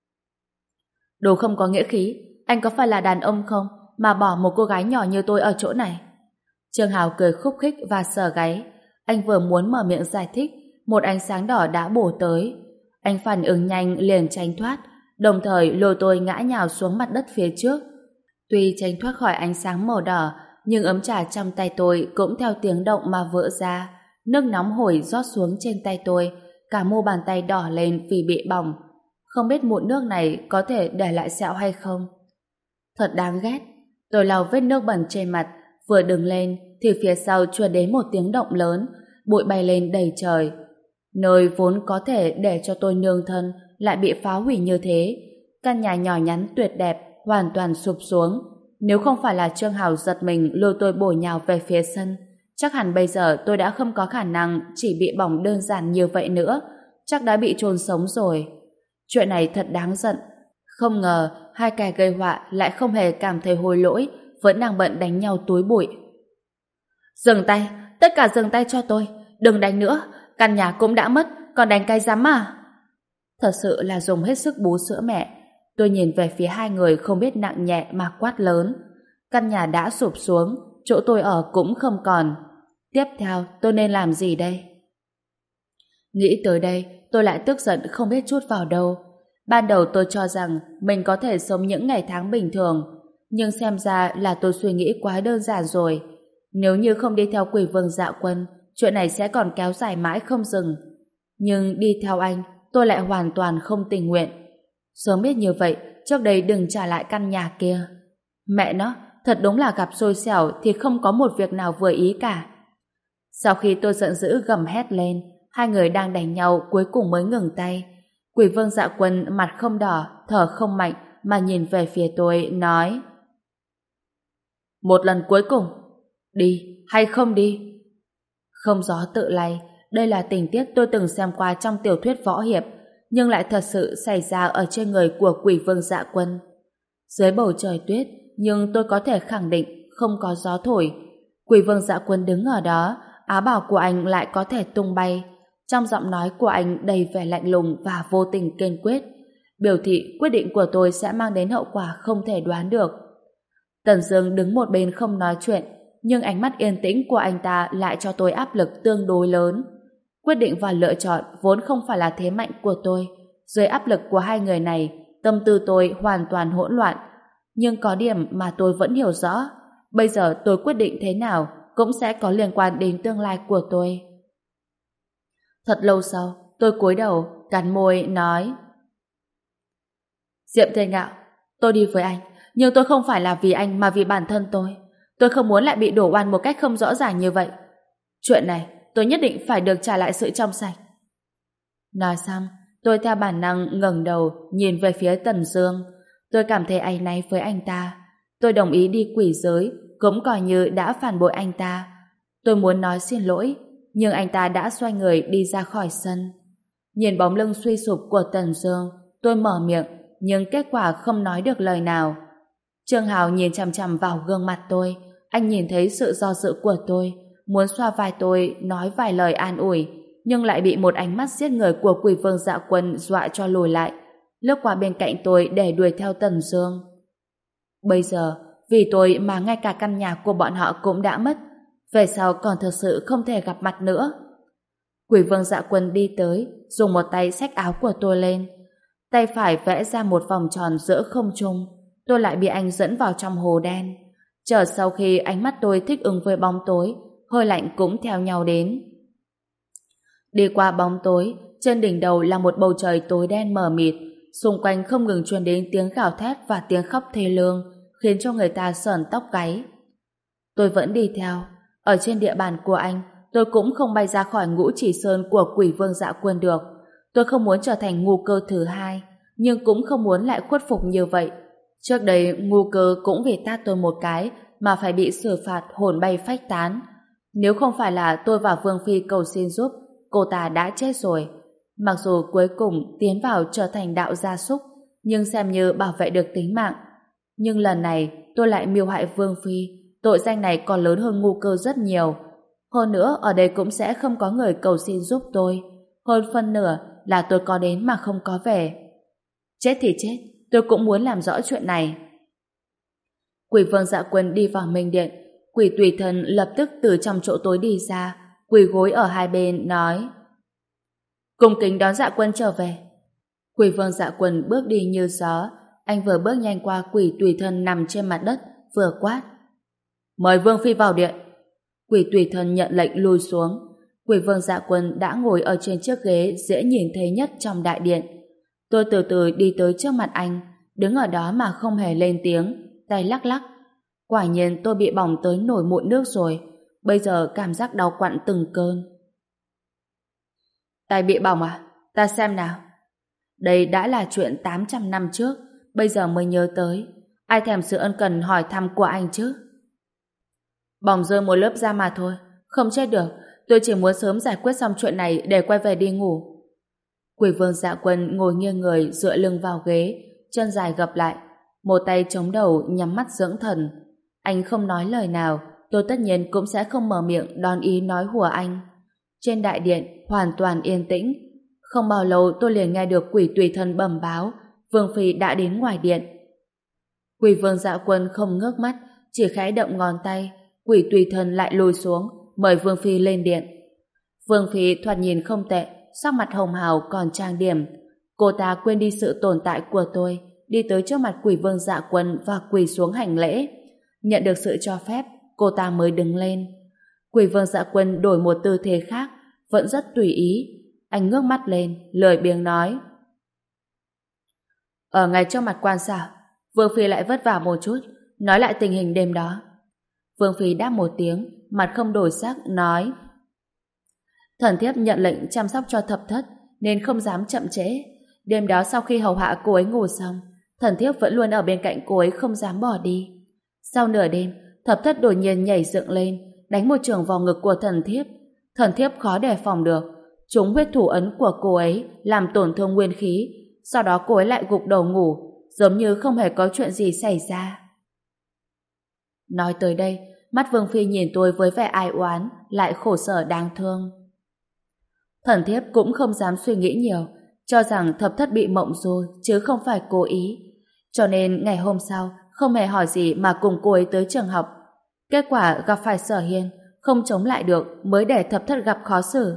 Đồ không có nghĩa khí, anh có phải là đàn ông không mà bỏ một cô gái nhỏ như tôi ở chỗ này? Trương Hào cười khúc khích và sờ gáy. Anh vừa muốn mở miệng giải thích, một ánh sáng đỏ đã bổ tới. Anh phản ứng nhanh liền tránh thoát, đồng thời lôi tôi ngã nhào xuống mặt đất phía trước. Tuy tránh thoát khỏi ánh sáng màu đỏ, nhưng ấm trà trong tay tôi cũng theo tiếng động mà vỡ ra. Nước nóng hổi rót xuống trên tay tôi, cả mu bàn tay đỏ lên vì bị bỏng. Không biết mụn nước này có thể để lại sẹo hay không. Thật đáng ghét. Tôi lau vết nước bẩn trên mặt, vừa đứng lên thì phía sau truyền đến một tiếng động lớn, bụi bay lên đầy trời. Nơi vốn có thể để cho tôi nương thân lại bị phá hủy như thế. Căn nhà nhỏ nhắn tuyệt đẹp hoàn toàn sụp xuống. Nếu không phải là Trương Hào giật mình lôi tôi bổ nhào về phía sân, chắc hẳn bây giờ tôi đã không có khả năng chỉ bị bỏng đơn giản như vậy nữa, chắc đã bị chôn sống rồi. Chuyện này thật đáng giận. Không ngờ hai kẻ gây họa lại không hề cảm thấy hối lỗi, vẫn đang bận đánh nhau túi bụi. Dừng tay, tất cả dừng tay cho tôi, đừng đánh nữa, căn nhà cũng đã mất, còn đánh cái rắm à? Thật sự là dùng hết sức bú sữa mẹ. Tôi nhìn về phía hai người không biết nặng nhẹ mà quát lớn. Căn nhà đã sụp xuống, chỗ tôi ở cũng không còn. Tiếp theo tôi nên làm gì đây? Nghĩ tới đây, tôi lại tức giận không biết chút vào đâu. Ban đầu tôi cho rằng mình có thể sống những ngày tháng bình thường, nhưng xem ra là tôi suy nghĩ quá đơn giản rồi. Nếu như không đi theo Quỷ Vương Dạ Quân, chuyện này sẽ còn kéo dài mãi không dừng. Nhưng đi theo anh, tôi lại hoàn toàn không tình nguyện. Sớm biết như vậy, trước đây đừng trả lại căn nhà kia. Mẹ nó, thật đúng là gặp xui xẻo thì không có một việc nào vừa ý cả. Sau khi tôi giận dữ gầm hét lên, hai người đang đánh nhau cuối cùng mới ngừng tay. Quỷ Vương Dạ Quân mặt không đỏ, thở không mạnh mà nhìn về phía tôi, nói: Một lần cuối cùng, đi hay không đi? Không gió tự lay, đây là tình tiết tôi từng xem qua trong tiểu thuyết võ hiệp, nhưng lại thật sự xảy ra ở trên người của Quỷ Vương Dạ Quân. Dưới bầu trời tuyết, nhưng tôi có thể khẳng định không có gió thổi. Quỷ Vương Dạ Quân đứng ở đó, áo bào của anh lại có thể tung bay. Trong giọng nói của anh đầy vẻ lạnh lùng và vô tình kiên quyết, biểu thị quyết định của tôi sẽ mang đến hậu quả không thể đoán được. Tần Dương đứng một bên không nói chuyện, nhưng ánh mắt yên tĩnh của anh ta lại cho tôi áp lực tương đối lớn. Quyết định và lựa chọn vốn không phải là thế mạnh của tôi. Dưới áp lực của hai người này, tâm tư tôi hoàn toàn hỗn loạn. Nhưng có điểm mà tôi vẫn hiểu rõ. Bây giờ tôi quyết định thế nào cũng sẽ có liên quan đến tương lai của tôi. Thật lâu sau, tôi cúi đầu, cắn môi, nói: Diệm Thiên Ngạo, tôi đi với anh, nhưng tôi không phải là vì anh mà vì bản thân tôi. Tôi không muốn lại bị đổ oan một cách không rõ ràng như vậy. Chuyện này, tôi nhất định phải được trả lại sự trong sạch. Nói xong, tôi theo bản năng ngẩng đầu nhìn về phía Tần Dương. Tôi cảm thấy áy náy với anh ta. Tôi đồng ý đi quỷ giới, cũng coi như đã phản bội anh ta. Tôi muốn nói xin lỗi, nhưng anh ta đã xoay người đi ra khỏi sân. Nhìn bóng lưng suy sụp của Tần Dương, tôi mở miệng, nhưng kết quả không nói được lời nào. Trương Hào nhìn chằm chằm vào gương mặt tôi. Anh nhìn thấy sự do dự của tôi, muốn xoa vai tôi nói vài lời an ủi, nhưng lại bị một ánh mắt giết người của Quỷ Vương Dạ Quân dọa cho lùi lại, lướt qua bên cạnh tôi để đuổi theo Tần Dương. Bây giờ, vì tôi mà ngay cả căn nhà của bọn họ cũng đã mất, về sau còn thực sự không thể gặp mặt nữa. Quỷ Vương Dạ Quân đi tới, dùng một tay xách áo của tôi lên, tay phải vẽ ra một vòng tròn giữa không trung. Tôi lại bị anh dẫn vào trong hồ đen. Chờ sau khi ánh mắt tôi thích ứng với bóng tối, hơi lạnh cũng theo nhau đến. Đi qua bóng tối, trên đỉnh đầu là một bầu trời tối đen mờ mịt, xung quanh không ngừng truyền đến tiếng gào thét và tiếng khóc thê lương, khiến cho người ta sởn tóc gáy. Tôi vẫn đi theo. Ở trên địa bàn của anh, tôi cũng không bay ra khỏi ngũ chỉ sơn của Quỷ Vương Dạ Quân được. Tôi không muốn trở thành ngu cơ thứ hai, nhưng cũng không muốn lại khuất phục như vậy. Trước đây ngu cơ cũng vì tát tôi một cái mà phải bị xử phạt hồn bay phách tán. Nếu không phải là tôi và Vương Phi cầu xin giúp, cô ta đã chết rồi. Mặc dù cuối cùng tiến vào trở thành đạo gia súc, nhưng xem như bảo vệ được tính mạng. Nhưng lần này tôi lại mưu hại Vương Phi, tội danh này còn lớn hơn ngu cơ rất nhiều. Hơn nữa ở đây cũng sẽ không có người cầu xin giúp tôi. Hơn phân nửa là tôi có đến mà không có về. Chết thì chết, tôi cũng muốn làm rõ chuyện này. Quỷ Vương Dạ Quân đi vào Minh Điện. Quỷ Tùy Thân lập tức từ trong chỗ tối đi ra, quỳ gối ở hai bên, nói: Cung kính đón Dạ Quân trở về. Quỷ Vương Dạ Quân bước đi như gió. Anh vừa bước nhanh qua Quỷ Tùy Thân nằm trên mặt đất, vừa quát: Mời Vương Phi vào điện. Quỷ Tùy Thân nhận lệnh lùi xuống. Quỷ Vương Dạ Quân đã ngồi ở trên chiếc ghế dễ nhìn thấy nhất trong đại điện. Tôi từ từ đi tới trước mặt anh, đứng ở đó mà không hề lên tiếng, tay lắc lắc. Quả nhiên tôi bị bỏng tới nổi mụn nước rồi, bây giờ cảm giác đau quặn từng cơn. Tay bị bỏng à? Ta xem nào. Đây đã là chuyện tám trăm năm trước, bây giờ mới nhớ tới. Ai thèm sự ân cần hỏi thăm của anh chứ? Bỏng rơi một lớp da mà thôi, không chết được. Tôi chỉ muốn sớm giải quyết xong chuyện này để quay về đi ngủ. Quỷ Vương Dạ Quân ngồi nghiêng người dựa lưng vào ghế, chân dài gập lại, một tay chống đầu nhắm mắt dưỡng thần. Anh không nói lời nào, tôi tất nhiên cũng sẽ không mở miệng đón ý nói hùa anh. Trên đại điện hoàn toàn yên tĩnh. Không bao lâu tôi liền nghe được Quỷ Tùy Thân bẩm báo Vương Phi đã đến ngoài điện. Quỷ Vương Dạ Quân không ngước mắt, chỉ khẽ động ngón tay. Quỷ Tùy Thân lại lùi xuống, mời Vương Phi lên điện. Vương Phi thoạt nhìn không tệ, sắc mặt hồng hào còn trang điểm. Cô ta quên đi sự tồn tại của tôi, đi tới trước mặt Quỷ Vương Dạ Quân và quỳ xuống hành lễ. Nhận được sự cho phép, cô ta mới đứng lên. Quỷ Vương Dạ Quân đổi một tư thế khác, vẫn rất tùy ý. Anh ngước mắt lên, lười biếng nói. Ở ngay trước mặt quan sao, Vương Phi lại vất vả một chút, nói lại tình hình đêm đó. Vương Phi đáp một tiếng, mặt không đổi sắc, nói. Thần thiếp nhận lệnh chăm sóc cho thập thất, nên không dám chậm trễ. Đêm đó sau khi hầu hạ cô ấy ngủ xong, thần thiếp vẫn luôn ở bên cạnh cô ấy không dám bỏ đi. Sau nửa đêm, thập thất đột nhiên nhảy dựng lên, đánh một trường vào ngực của thần thiếp. Thần thiếp khó đề phòng được, trúng huyết thủ ấn của cô ấy, làm tổn thương nguyên khí. Sau đó cô ấy lại gục đầu ngủ, giống như không hề có chuyện gì xảy ra. Nói tới đây, mắt Vương Phi nhìn tôi với vẻ ai oán, lại khổ sở đáng thương. Thần thiếp cũng không dám suy nghĩ nhiều, cho rằng thập thất bị mộng du chứ không phải cố ý. Cho nên ngày hôm sau, không hề hỏi gì mà cùng cô ấy tới trường học. Kết quả gặp phải Sở Hiên, không chống lại được mới để thập thất gặp khó xử.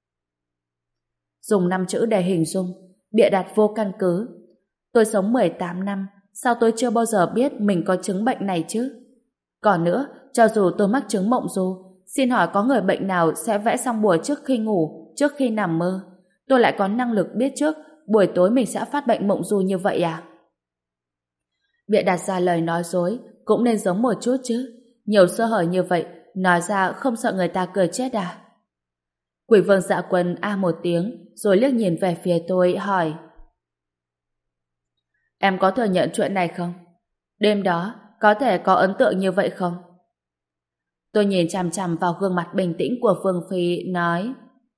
Dùng năm chữ để hình dung, bịa đặt vô căn cứ. Tôi sống mười tám năm, sao tôi chưa bao giờ biết mình có chứng bệnh này chứ? Còn nữa, cho dù tôi mắc chứng mộng du, xin hỏi có người bệnh nào sẽ vẽ xong bùa trước khi ngủ, trước khi nằm mơ? Tôi lại có năng lực biết trước buổi tối mình sẽ phát bệnh mộng du như vậy à? Bịa đặt ra lời nói dối cũng nên giống một chút chứ. Nhiều sơ hở như vậy, nói ra không sợ người ta cười chết à? Quỷ Vương Dạ Quân a một tiếng, rồi liếc nhìn về phía tôi, hỏi. Em có thừa nhận chuyện này không? Đêm đó, có thể có ấn tượng như vậy không? Tôi nhìn chằm chằm vào gương mặt bình tĩnh của Vương Phi, nói.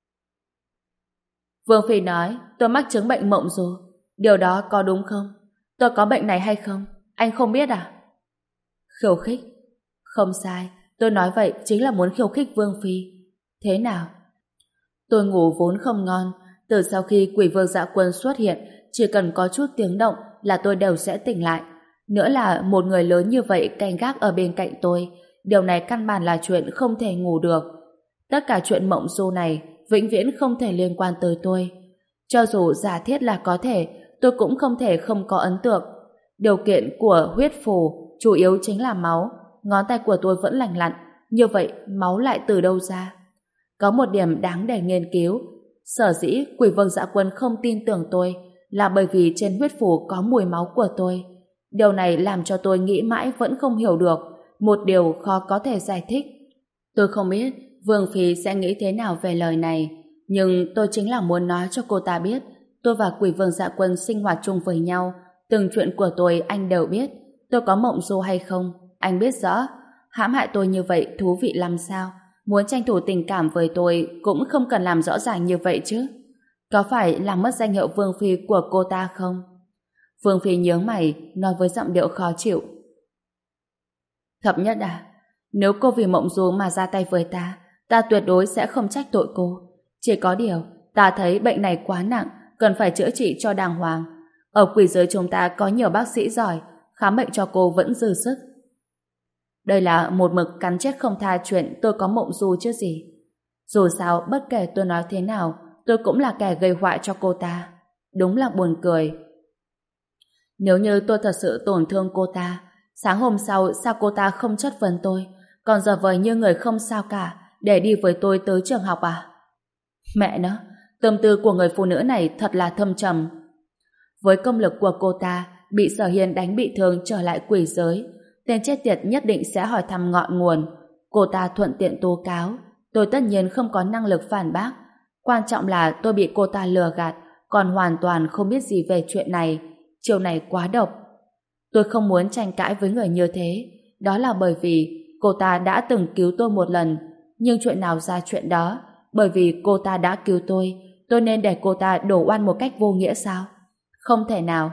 Vương Phi nói, tôi mắc chứng bệnh mộng du. Điều đó có đúng không? Tôi có bệnh này hay không? Anh không biết à? Khiêu khích? Không sai, tôi nói vậy chính là muốn khiêu khích Vương Phi. Thế nào? Tôi ngủ vốn không ngon, từ sau khi Quỷ Vương Dạ Quân xuất hiện, chỉ cần có chút tiếng động là tôi đều sẽ tỉnh lại. Nữa là một người lớn như vậy canh gác ở bên cạnh tôi, điều này căn bản là chuyện không thể ngủ được. Tất cả chuyện mộng du này vĩnh viễn không thể liên quan tới tôi. Cho dù giả thiết là có thể, tôi cũng không thể không có ấn tượng. Điều kiện của huyết phù chủ yếu chính là máu. Ngón tay của tôi vẫn lành lặn, như vậy máu lại từ đâu ra? Có một điểm đáng để nghiên cứu. Sở dĩ Quỷ Vương Dạ Quân không tin tưởng tôi là bởi vì trên huyết phù có mùi máu của tôi. Điều này làm cho tôi nghĩ mãi vẫn không hiểu được, một điều khó có thể giải thích. Tôi không biết Vương Phi sẽ nghĩ thế nào về lời này, nhưng tôi chính là muốn nói cho cô ta biết tôi và Quỷ Vương Dạ Quân sinh hoạt chung với nhau, từng chuyện của tôi anh đều biết. Tôi có mộng du hay không, anh biết rõ. Hãm hại tôi như vậy thú vị làm sao? Muốn tranh thủ tình cảm với tôi cũng không cần làm rõ ràng như vậy chứ. Có phải làm mất danh hiệu Vương Phi của cô ta không? Vương Phi nhướng mày, nói với giọng điệu khó chịu. Thập nhất à, nếu cô vì mộng du mà ra tay với ta, ta tuyệt đối sẽ không trách tội cô. Chỉ có điều, ta thấy bệnh này quá nặng, cần phải chữa trị cho đàng hoàng. Ở quỷ giới chúng ta có nhiều bác sĩ giỏi, khám bệnh cho cô vẫn dư sức. Đây là một mực cắn chết không tha chuyện tôi có mộng du chứ gì. Dù sao, bất kể tôi nói thế nào, tôi cũng là kẻ gây họa cho cô ta. Đúng là buồn cười. Nếu như tôi thật sự tổn thương cô ta, sáng hôm sau sao cô ta không chất vấn tôi, còn giờ vời như người không sao cả để đi với tôi tới trường học à? Mẹ nó, tâm tư của người phụ nữ này thật là thâm trầm. Với công lực của cô ta, bị Sở Hiên đánh bị thương trở lại quỷ giới, tên chết tiệt nhất định sẽ hỏi thăm ngọn nguồn. Cô ta thuận tiện tố cáo, tôi tất nhiên không có năng lực phản bác. Quan trọng là tôi bị cô ta lừa gạt, còn hoàn toàn không biết gì về chuyện này. Chiều này quá độc. Tôi không muốn tranh cãi với người như thế. Đó là bởi vì cô ta đã từng cứu tôi một lần. Nhưng chuyện nào ra chuyện đó? Bởi vì cô ta đã cứu tôi, tôi nên để cô ta đổ oan một cách vô nghĩa sao? Không thể nào.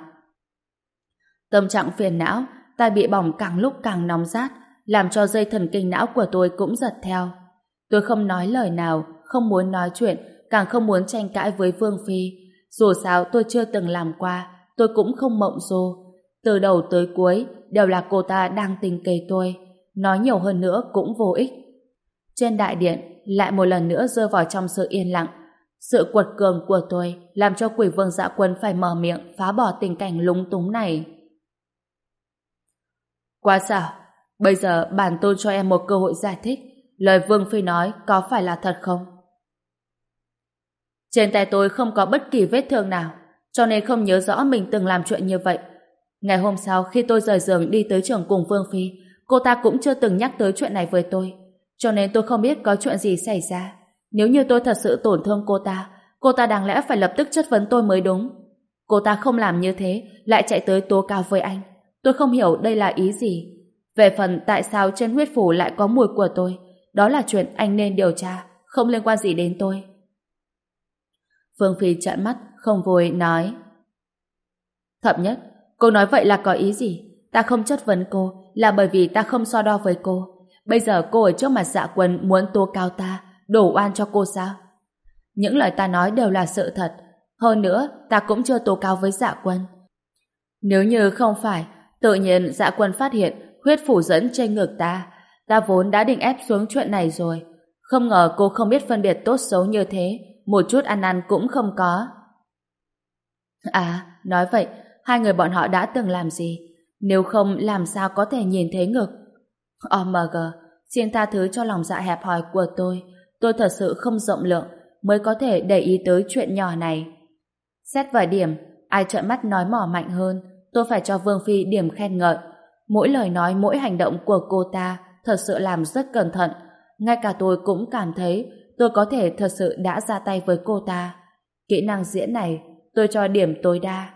Tâm trạng phiền não, tai bị bỏng càng lúc càng nóng rát, làm cho dây thần kinh não của tôi cũng giật theo. Tôi không nói lời nào, không muốn nói chuyện, càng không muốn tranh cãi với Vương Phi. Dù sao tôi chưa từng làm qua, tôi cũng không mộng du. Từ đầu tới cuối đều là cô ta đang tính kế tôi. Nói nhiều hơn nữa cũng vô ích. Trên đại điện lại một lần nữa rơi vào trong sự yên lặng. Sự quật cường của tôi làm cho Quỷ Vương Dạ Quân phải mở miệng phá bỏ tình cảnh lúng túng này. Quá xảo, bây giờ bản tôn cho em một cơ hội giải thích lời Vương Phi nói có phải là thật không? Trên tay tôi không có bất kỳ vết thương nào, cho nên không nhớ rõ mình từng làm chuyện như vậy. Ngày hôm sau khi tôi rời giường đi tới trường cùng Vương Phi, cô ta cũng chưa từng nhắc tới chuyện này với tôi, cho nên tôi không biết có chuyện gì xảy ra. Nếu như tôi thật sự tổn thương cô ta, cô ta đáng lẽ phải lập tức chất vấn tôi mới đúng. Cô ta không làm như thế, lại chạy tới tố cáo với anh. Tôi không hiểu đây là ý gì. Về phần tại sao trên huyết phủ lại có mùi của tôi, đó là chuyện anh nên điều tra, không liên quan gì đến tôi. Phương Phi trợn mắt, không vui, nói: Thập Nhất, cô nói vậy là có ý gì? Ta không chất vấn cô là bởi vì ta không so đo với cô. Bây giờ cô ở trước mặt Dạ Quân muốn tố cáo ta, đổ oan cho cô sao? Những lời ta nói đều là sự thật. Hơn nữa, ta cũng chưa tố cáo với Dạ Quân. Nếu như không phải, tự nhiên Dạ Quân phát hiện huyết phủ dẫn trên ngực ta, ta vốn đã định ép xuống chuyện này rồi. Không ngờ cô không biết phân biệt tốt xấu như thế, một chút ăn năn cũng không có. À, nói vậy, hai người bọn họ đã từng làm gì? Nếu không, làm sao có thể nhìn thấy ngực? ô em giê, xin tha thứ cho lòng dạ hẹp hòi của tôi. Tôi thật sự không rộng lượng, mới có thể để ý tới chuyện nhỏ này. Xét vài điểm, ai trợn mắt nói mỏ mạnh hơn, tôi phải cho Vương Phi điểm khen ngợi. Mỗi lời nói, mỗi hành động của cô ta thật sự làm rất cẩn thận. Ngay cả tôi cũng cảm thấy tôi có thể thật sự đã ra tay với cô ta. Kỹ năng diễn này, tôi cho điểm tối đa.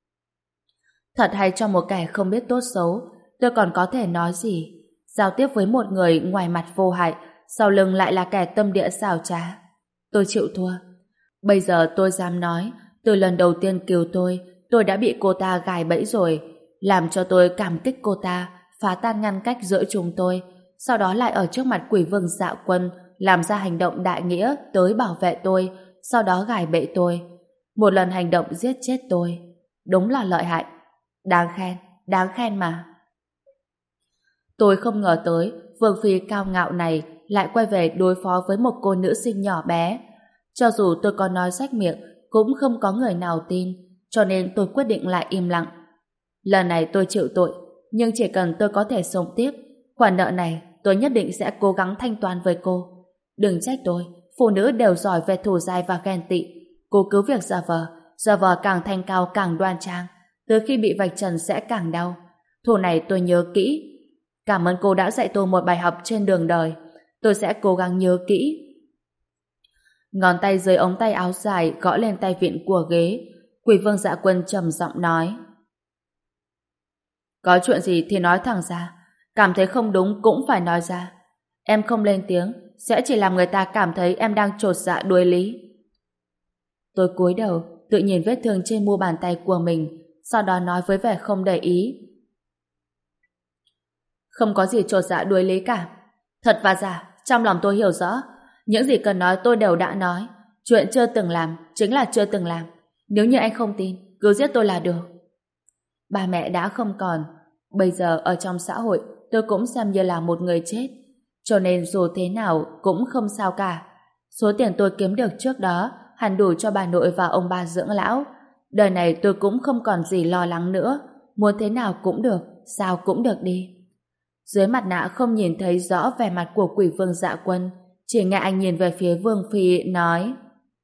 Thật hay cho một kẻ không biết tốt xấu, tôi còn có thể nói gì? Giao tiếp với một người ngoài mặt vô hại, sau lưng lại là kẻ tâm địa xảo trá. Tôi chịu thua. Bây giờ tôi dám nói, từ lần đầu tiên cứu tôi, tôi đã bị cô ta gài bẫy rồi, làm cho tôi cảm kích cô ta, phá tan ngăn cách giữa chúng tôi, sau đó lại ở trước mặt Quỷ Vương Dạ Quân làm ra hành động đại nghĩa tới bảo vệ tôi, sau đó gài bẫy tôi. Một lần hành động giết chết tôi. Đúng là lợi hại. Đáng khen, đáng khen mà. Tôi không ngờ tới Vương Phi cao ngạo này lại quay về đối phó với một cô nữ sinh nhỏ bé. Cho dù tôi có nói rách miệng cũng không có người nào tin, cho nên tôi quyết định lại im lặng. Lần này tôi chịu tội, nhưng chỉ cần tôi có thể sống tiếp, khoản nợ này tôi nhất định sẽ cố gắng thanh toán với cô. Đừng trách tôi, phụ nữ đều giỏi về thù dai và ghen tị. Cô cứ việc giả vờ, giả vờ càng thanh cao càng đoan trang, tới khi bị vạch trần sẽ càng đau. Thù này tôi nhớ kỹ. Cảm ơn cô đã dạy tôi một bài học trên đường đời. Tôi sẽ cố gắng nhớ kỹ. Ngón tay dưới ống tay áo dài gõ lên tay vịn của ghế. Quỷ Vương Dạ Quân trầm giọng nói: Có chuyện gì thì nói thẳng ra, cảm thấy không đúng cũng phải nói ra. Em không lên tiếng sẽ chỉ làm người ta cảm thấy em đang chột dạ đuối lý. Tôi cúi đầu tự nhìn vết thương trên mu bàn tay của mình, sau đó nói với vẻ không để ý: Không có gì chột dạ đuối lý cả. Thật và giả, trong lòng tôi hiểu rõ. Những gì cần nói tôi đều đã nói. Chuyện chưa từng làm chính là chưa từng làm. Nếu như anh không tin, cứ giết tôi là được. Ba mẹ đã không còn. Bây giờ ở trong xã hội tôi cũng xem như là một người chết, cho nên dù thế nào cũng không sao cả. Số tiền tôi kiếm được trước đó hẳn đủ cho bà nội và ông ba dưỡng lão. Đời này tôi cũng không còn gì lo lắng nữa. Muốn thế nào cũng được, sao cũng được đi. Dưới mặt nạ không nhìn thấy rõ vẻ mặt của Quỷ Vương Dạ Quân, chỉ nghe anh nhìn về phía Vương Phi nói: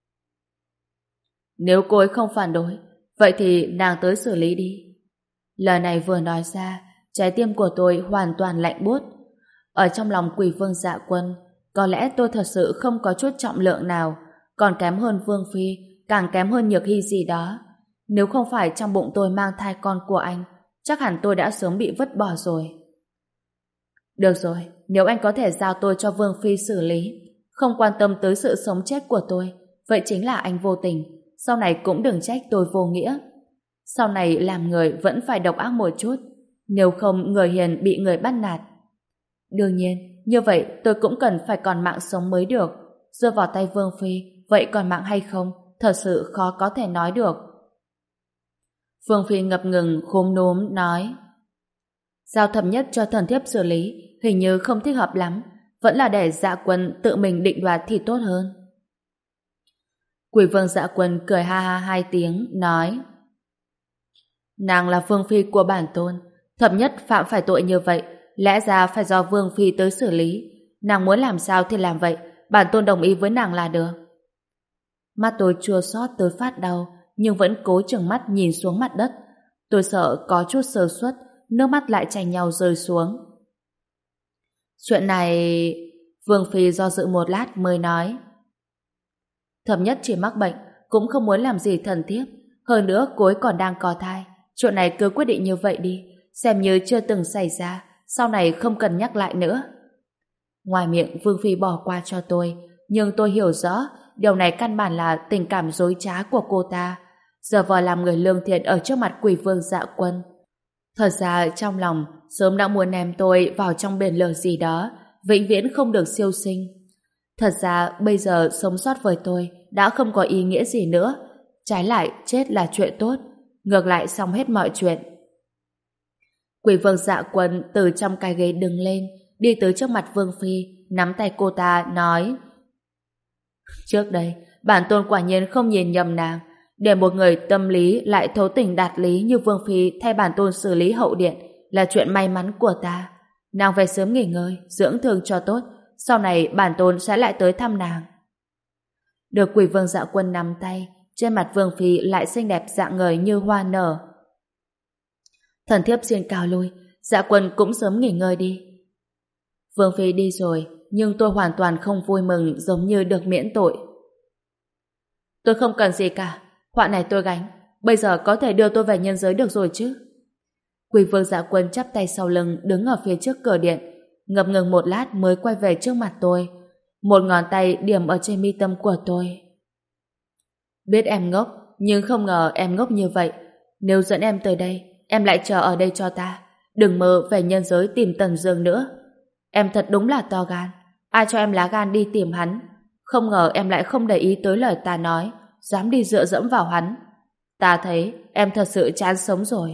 Nếu cô ấy không phản đối, vậy thì nàng tới xử lý đi. Lời này vừa nói ra, trái tim của tôi hoàn toàn lạnh buốt. Ở trong lòng Quỷ Vương Dạ Quân, có lẽ tôi thật sự không có chút trọng lượng nào, còn kém hơn Vương Phi, càng kém hơn Nhược Hy gì đó. Nếu không phải trong bụng tôi mang thai con của anh, chắc hẳn tôi đã sớm bị vứt bỏ rồi. Được rồi, nếu anh có thể giao tôi cho Vương Phi xử lý, không quan tâm tới sự sống chết của tôi, vậy chính là anh vô tình. Sau này cũng đừng trách tôi vô nghĩa. Sau này làm người vẫn phải độc ác một chút, nếu không người hiền bị người bắt nạt. Đương nhiên, như vậy tôi cũng cần phải còn mạng sống mới được. Rơi vào tay Vương Phi, vậy còn mạng hay không, thật sự khó có thể nói được. Vương Phi ngập ngừng khúm núm nói: Giao Thập Nhất cho thần thiếp xử lý hình như không thích hợp lắm, vẫn là để Dạ Quân tự mình định đoạt thì tốt hơn. Quỷ Vương Dạ Quân cười ha ha hai tiếng nói: Nàng là Vương Phi của bản tôn, Thập Nhất phạm phải tội như vậy, lẽ ra phải do Vương Phi tới xử lý. Nàng muốn làm sao thì làm vậy, bản tôn đồng ý với nàng là được. Mắt tôi chua xót tới phát đau, nhưng vẫn cố chừng mắt nhìn xuống mặt đất. Tôi sợ có chút sơ suất, nước mắt lại chảy nhau rơi xuống. Chuyện này... Vương Phi do dự một lát mới nói. Thẩm Nhất chỉ mắc bệnh, cũng không muốn làm gì thần thiếp. Hơn nữa cô ấy còn đang có thai. Chuyện này cứ quyết định như vậy đi, xem như chưa từng xảy ra, sau này không cần nhắc lại nữa. Ngoài miệng Vương Phi bỏ qua cho tôi, nhưng tôi hiểu rõ điều này căn bản là tình cảm dối trá của cô ta. Giờ vờ làm người lương thiện ở trước mặt Quỷ Vương Dạ Quân. Thật ra trong lòng sớm đã muốn ném tôi vào trong biển lửa gì đó, vĩnh viễn không được siêu sinh. Thật ra bây giờ sống sót với tôi đã không có ý nghĩa gì nữa. Trái lại chết là chuyện tốt, ngược lại xong hết mọi chuyện. Quỷ Vương Dạ Quân từ trong cái ghế đứng lên, đi tới trước mặt Vương Phi, nắm tay cô ta nói: Trước đây bản tôn quả nhiên không nhìn nhầm nàng. Để một người tâm lý lại thấu tình đạt lý như Vương Phi thay bản tôn xử lý hậu điện là chuyện may mắn của ta. Nàng về sớm nghỉ ngơi, dưỡng thương cho tốt, sau này bản tôn sẽ lại tới thăm nàng. Được Quỷ Vương Dạ Quân nắm tay, trên mặt Vương Phi lại xinh đẹp dạng người như hoa nở. Thần thiếp xin cáo lui, Dạ Quân cũng sớm nghỉ ngơi đi. Vương Phi đi rồi, nhưng tôi hoàn toàn không vui mừng, giống như được miễn tội. Tôi không cần gì cả, họa này tôi gánh, bây giờ có thể đưa tôi về nhân giới được rồi chứ. Quỷ Vương Dạ Quân chắp tay sau lưng, đứng ở phía trước cửa điện, ngập ngừng một lát mới quay về trước mặt tôi. Một ngón tay điểm ở trên mi tâm của tôi. Biết em ngốc, nhưng không ngờ em ngốc như vậy. Nếu dẫn em tới đây, em lại chờ ở đây cho ta. Đừng mơ về nhân giới tìm Tần Dương nữa. Em thật đúng là to gan. Ai cho em lá gan đi tìm hắn? Không ngờ em lại không để ý tới lời ta nói, dám đi dựa dẫm vào hắn. Ta thấy em thật sự chán sống rồi.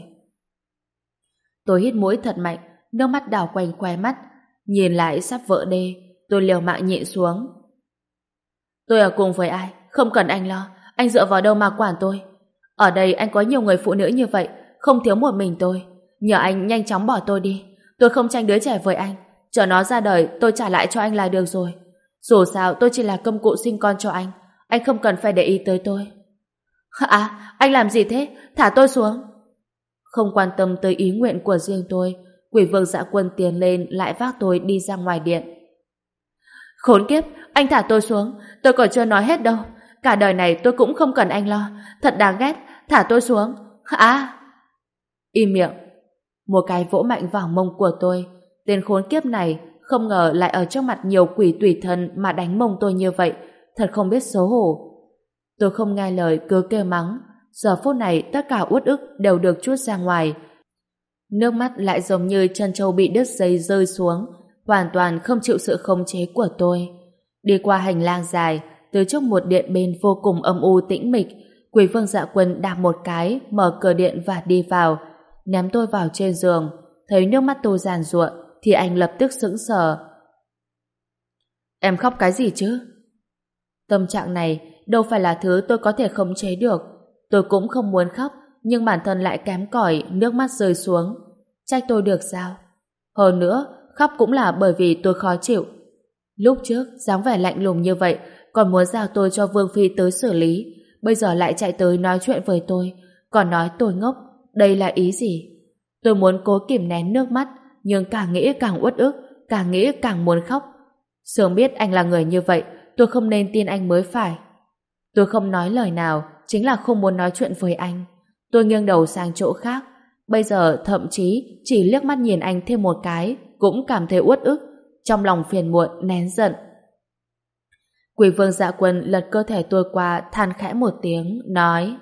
Tôi hít mũi thật mạnh, nước mắt đảo quanh khóe mắt. Nhìn lại sắp vỡ đê, tôi liều mạng nhịn xuống. Tôi ở cùng với ai? Không cần anh lo. Anh dựa vào đâu mà quản tôi? Ở đây anh có nhiều người phụ nữ như vậy, không thiếu một mình tôi. Nhờ anh nhanh chóng bỏ tôi đi. Tôi không tranh đứa trẻ với anh. Chờ nó ra đời tôi trả lại cho anh là được rồi. Dù sao tôi chỉ là công cụ sinh con cho anh. Anh không cần phải để ý tới tôi. À, anh làm gì thế? Thả tôi xuống. Không quan tâm tới ý nguyện của riêng tôi, Quỷ Vương Dạ Quân tiến lên lại vác tôi đi ra ngoài điện. Khốn kiếp, anh thả tôi xuống. Tôi còn chưa nói hết đâu. Cả đời này tôi cũng không cần anh lo. Thật đáng ghét, thả tôi xuống. À! Im miệng. Một cái vỗ mạnh vào mông của tôi. Tên khốn kiếp này không ngờ lại ở trước mặt nhiều quỷ tùy thân mà đánh mông tôi như vậy. Thật không biết xấu hổ. Tôi không nghe lời cứ kêu mắng. Giờ phút này tất cả uất ức đều được trút ra ngoài. Nước mắt lại giống như chân trâu bị đứt dây rơi xuống, hoàn toàn không chịu sự khống chế của tôi. Đi qua hành lang dài, tới trước một điện bên vô cùng âm u tĩnh mịch, Quỷ Vương Dạ Quân đạp một cái, mở cửa điện và đi vào, ném tôi vào trên giường. Thấy nước mắt tôi giàn giụa, thì anh lập tức sững sờ. Em khóc cái gì chứ? Tâm trạng này đâu phải là thứ tôi có thể khống chế được. Tôi cũng không muốn khóc, nhưng bản thân lại kém cỏi, nước mắt rơi xuống. Trách tôi được sao? Hơn nữa, khóc cũng là bởi vì tôi khó chịu. Lúc trước, dáng vẻ lạnh lùng như vậy, còn muốn giao tôi cho Vương Phi tới xử lý. Bây giờ lại chạy tới nói chuyện với tôi, còn nói tôi ngốc. Đây là ý gì? Tôi muốn cố kìm nén nước mắt, nhưng càng nghĩ càng uất ức, càng nghĩ càng muốn khóc. Sớm biết anh là người như vậy, tôi không nên tin anh mới phải. Tôi không nói lời nào, chính là không muốn nói chuyện với anh. Tôi nghiêng đầu sang chỗ khác. Bây giờ thậm chí chỉ liếc mắt nhìn anh thêm một cái cũng cảm thấy uất ức, trong lòng phiền muộn nén giận. Quỷ Vương Dạ Quân lật cơ thể tôi qua, than khẽ một tiếng, nói: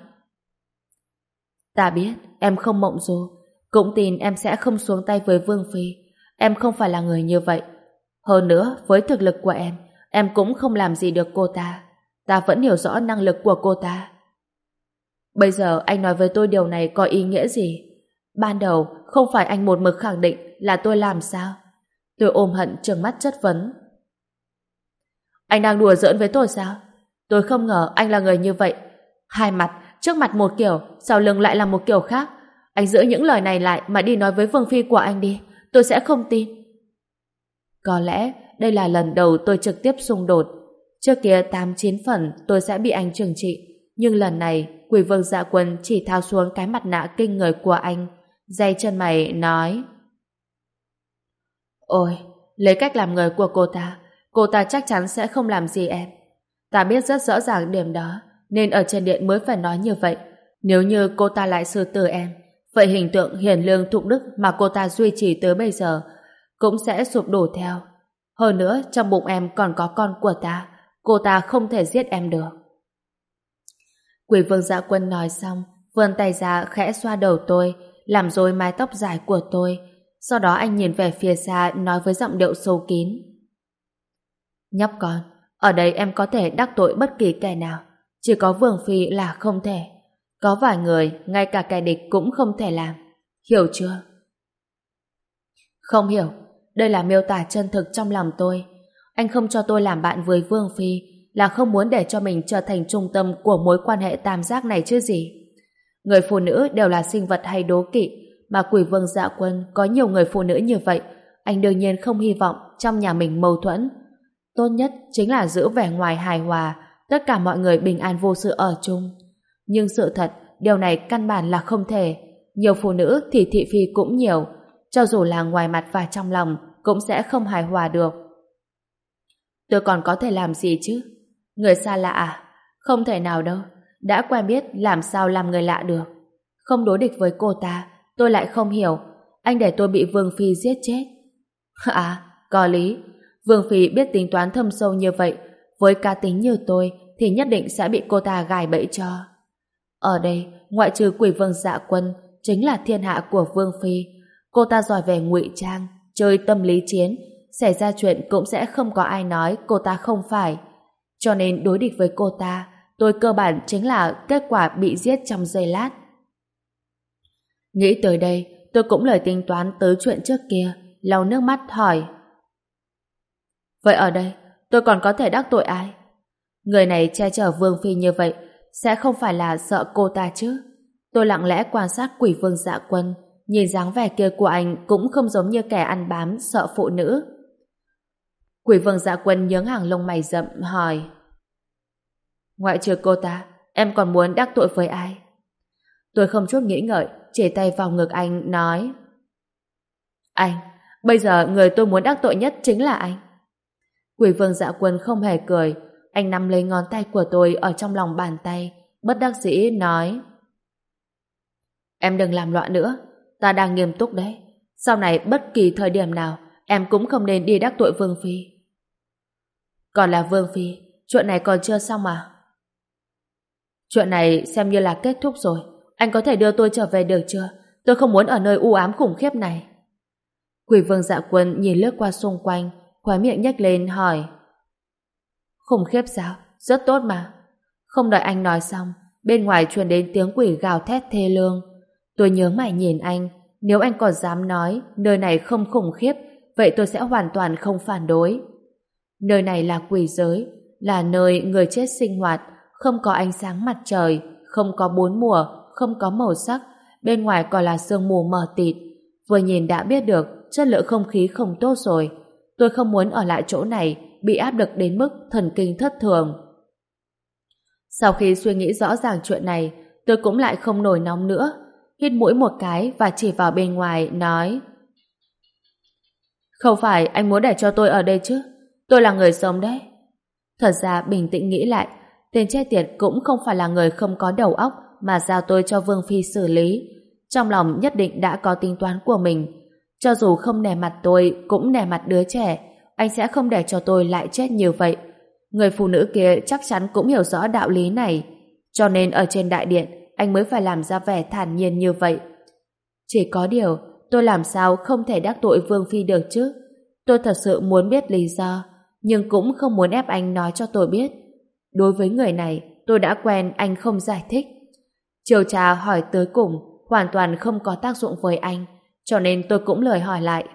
Ta biết em không mộng du, cũng tin em sẽ không xuống tay với Vương Phi. Em không phải là người như vậy. Hơn nữa, với thực lực của em, em cũng không làm gì được cô ta. Ta vẫn hiểu rõ năng lực của cô ta. Bây giờ anh nói với tôi điều này có ý nghĩa gì? Ban đầu không phải anh một mực khẳng định là tôi làm sao? Tôi ôm hận trừng mắt chất vấn. Anh đang đùa giỡn với tôi sao? Tôi không ngờ anh là người như vậy. Hai mặt, trước mặt một kiểu, sau lưng lại là một kiểu khác. Anh giữ những lời này lại mà đi nói với Vương Phi của anh đi. Tôi sẽ không tin. Có lẽ đây là lần đầu tôi trực tiếp xung đột. Trước kia tám chín phần tôi sẽ bị anh trừng trị, nhưng lần này Quỷ Vương Dạ Quân chỉ tháo xuống cái mặt nạ kinh người của anh, day chân mày nói: Ôi, lấy cách làm người của cô ta, cô ta chắc chắn sẽ không làm gì em. Ta biết rất rõ ràng điểm đó, nên ở trên điện mới phải nói như vậy. Nếu như cô ta lại xử tử em, vậy hình tượng hiền lương thục đức mà cô ta duy trì tới bây giờ cũng sẽ sụp đổ theo. Hơn nữa, trong bụng em còn có con của ta, cô ta không thể giết em được. Quỷ Vương Dạ Quân nói xong, vươn tay ra khẽ xoa đầu tôi, làm rối mái tóc dài của tôi. Sau đó anh nhìn về phía xa, nói với giọng điệu sâu kín: Nhóc con, ở đây em có thể đắc tội bất kỳ kẻ nào, chỉ có Vương Phi là không thể. Có vài người, ngay cả kẻ địch cũng không thể làm. Hiểu chưa? Không hiểu. Đây là miêu tả chân thực trong lòng tôi. Anh không cho tôi làm bạn với Vương Phi là không muốn để cho mình trở thành trung tâm của mối quan hệ tam giác này chứ gì. Người phụ nữ đều là sinh vật hay đố kỵ, mà Quỷ Vương Dạ Quân có nhiều người phụ nữ như vậy, anh đương nhiên không hy vọng trong nhà mình mâu thuẫn. Tốt nhất chính là giữ vẻ ngoài hài hòa, tất cả mọi người bình an vô sự ở chung. Nhưng sự thật, điều này căn bản là không thể. Nhiều phụ nữ thì thị phi cũng nhiều, cho dù là ngoài mặt và trong lòng cũng sẽ không hài hòa được. Tôi còn có thể làm gì chứ? Người xa lạ à? Không thể nào đâu. Đã quen biết làm sao làm người lạ được. Không đối địch với cô ta, tôi lại không hiểu. Anh để tôi bị Vương Phi giết chết. À, có lý. Vương Phi biết tính toán thâm sâu như vậy, với cá tính như tôi thì nhất định sẽ bị cô ta gài bẫy cho. Ở đây, ngoại trừ Quỷ Vương Dạ Quân, chính là thiên hạ của Vương Phi. Cô ta giỏi về ngụy trang, chơi tâm lý chiến, xảy ra chuyện cũng sẽ không có ai nói cô ta không phải. Cho nên đối địch với cô ta, tôi cơ bản chính là kết quả bị giết trong giây lát. Nghĩ tới đây, tôi cũng lời tính toán tới chuyện trước kia, lau nước mắt hỏi: Vậy ở đây, tôi còn có thể đắc tội ai? Người này che chở Vương Phi như vậy, sẽ không phải là sợ cô ta chứ? Tôi lặng lẽ quan sát Quỷ Vương Dạ Quân, nhìn dáng vẻ kia của anh cũng không giống như kẻ ăn bám sợ phụ nữ. Quỷ Vương Dạ Quân nhướng hàng lông mày rậm hỏi: Ngoại trừ cô ta, em còn muốn đắc tội với ai? Tôi không chút nghĩ ngợi, chỉ tay vào ngực anh nói: Anh, bây giờ người tôi muốn đắc tội nhất chính là anh. Quỷ Vương Dạ Quân không hề cười, anh nắm lấy ngón tay của tôi ở trong lòng bàn tay, bất đắc dĩ nói: Em đừng làm loạn nữa, ta đang nghiêm túc đấy. Sau này bất kỳ thời điểm nào em cũng không nên đi đắc tội Vương Phi. Còn là Vương Phi, chuyện này còn chưa xong mà. Chuyện này xem như là kết thúc rồi. Anh có thể đưa tôi trở về được chưa? Tôi không muốn ở nơi u ám khủng khiếp này. Quỷ Vương Dạ Quân nhìn lướt qua xung quanh, khóe miệng nhếch lên hỏi: Khủng khiếp sao? Rất tốt mà. Không đợi anh nói xong, bên ngoài truyền đến tiếng quỷ gào thét thê lương. Tôi nhướng mày nhìn anh, nếu anh còn dám nói nơi này không khủng khiếp, vậy tôi sẽ hoàn toàn không phản đối. Nơi này là quỷ giới, là nơi người chết sinh hoạt, không có ánh sáng mặt trời, không có bốn mùa, không có màu sắc, bên ngoài còn là sương mù mờ tịt. Vừa nhìn đã biết được chất lượng không khí không tốt rồi. Tôi không muốn ở lại chỗ này, bị áp lực đến mức thần kinh thất thường. Sau khi suy nghĩ rõ ràng chuyện này, tôi cũng lại không nổi nóng nữa, hít mũi một cái và chỉ vào bên ngoài nói: Không phải anh muốn để cho tôi ở đây chứ? Tôi là người sống đấy. Thật ra bình tĩnh nghĩ lại, tên chết tiệt cũng không phải là người không có đầu óc mà giao tôi cho Vương Phi xử lý. Trong lòng nhất định đã có tính toán của mình. Cho dù không nể mặt tôi, cũng nể mặt đứa trẻ, anh sẽ không để cho tôi lại chết như vậy. Người phụ nữ kia chắc chắn cũng hiểu rõ đạo lý này, cho nên ở trên đại điện anh mới phải làm ra vẻ thản nhiên như vậy. Chỉ có điều, tôi làm sao không thể đắc tội Vương Phi được chứ? Tôi thật sự muốn biết lý do, nhưng cũng không muốn ép anh nói cho tôi biết. Đối với người này, tôi đã quen anh không giải thích. Chiều trà hỏi tới cùng, hoàn toàn không có tác dụng với anh, cho nên tôi cũng lời hỏi lại.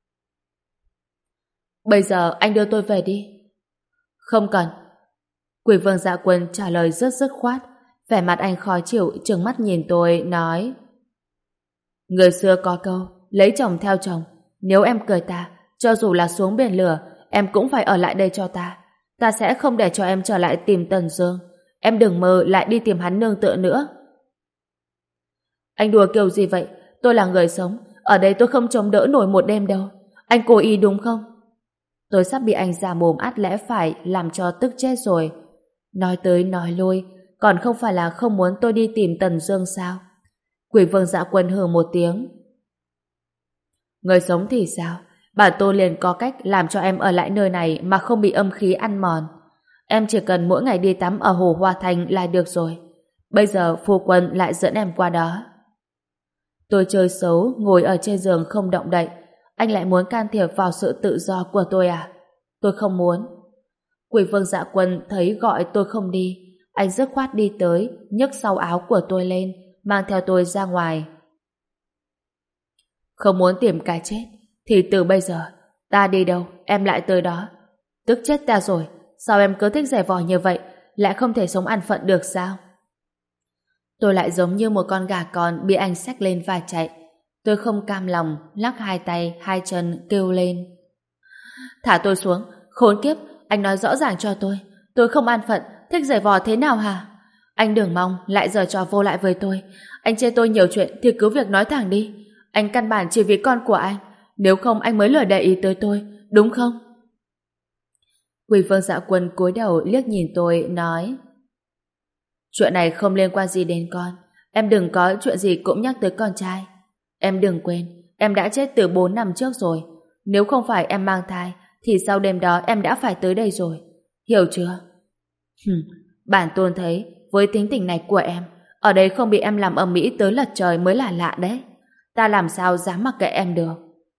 Bây giờ anh đưa tôi về đi. Không cần. Quỷ Vương Dạ Quân trả lời rất dứt khoát, vẻ mặt anh khó chịu, trừng mắt nhìn tôi, nói: Người xưa có câu, lấy chồng theo chồng. Nếu em cười ta, cho dù là xuống biển lửa, em cũng phải ở lại đây cho ta. Ta sẽ không để cho em trở lại tìm Tần Dương. Em đừng mơ lại đi tìm hắn nương tựa nữa. Anh đùa kiểu gì vậy? Tôi là người sống. Ở đây tôi không chống đỡ nổi một đêm đâu. Anh cố ý đúng không? Tôi sắp bị anh già mồm át lẽ phải làm cho tức chết rồi. Nói tới nói lui, còn không phải là không muốn tôi đi tìm Tần Dương sao? Quỷ Vương Dạ Quân hừ một tiếng. Người sống thì sao? Bản tôn liền có cách làm cho em ở lại nơi này mà không bị âm khí ăn mòn. Em chỉ cần mỗi ngày đi tắm ở hồ Hoa Thành là được rồi. Bây giờ phu quân lại dẫn em qua đó. Tôi chơi xấu, ngồi ở trên giường không động đậy. Anh lại muốn can thiệp vào sự tự do của tôi à? Tôi không muốn. Quỷ Vương Dạ Quân thấy gọi tôi không đi. Anh dứt khoát đi tới, nhấc sau áo của tôi lên, mang theo tôi ra ngoài. Không muốn tìm cái chết, thì từ bây giờ, ta đi đâu, em lại tới đó. Tức chết ta rồi, sao em cứ thích giày vò như vậy, lại không thể sống an phận được sao? Tôi lại giống như một con gà con bị anh xách lên và chạy. Tôi không cam lòng, lắc hai tay, hai chân, kêu lên. Thả tôi xuống, khốn kiếp, anh nói rõ ràng cho tôi. Tôi không an phận, thích giày vò thế nào hả? Anh đừng mong lại giở trò vô lại với tôi. Anh chê tôi nhiều chuyện thì cứ việc nói thẳng đi. Anh căn bản chỉ vì con của anh. Nếu không anh mới lười để ý tới tôi, đúng không? Quỷ Vương Dạ Quân cúi đầu liếc nhìn tôi, nói. Chuyện này không liên quan gì đến con. Em đừng có chuyện gì cũng nhắc tới con trai. Em đừng quên, em đã chết từ bốn năm trước rồi. Nếu không phải em mang thai, thì sau đêm đó em đã phải tới đây rồi. Hiểu chưa? Hừm, bản tôn thấy, với tính tình này của em, ở đây không bị em làm ầm ĩ tới lật trời mới là lạ đấy. Ta làm sao dám mặc kệ em được?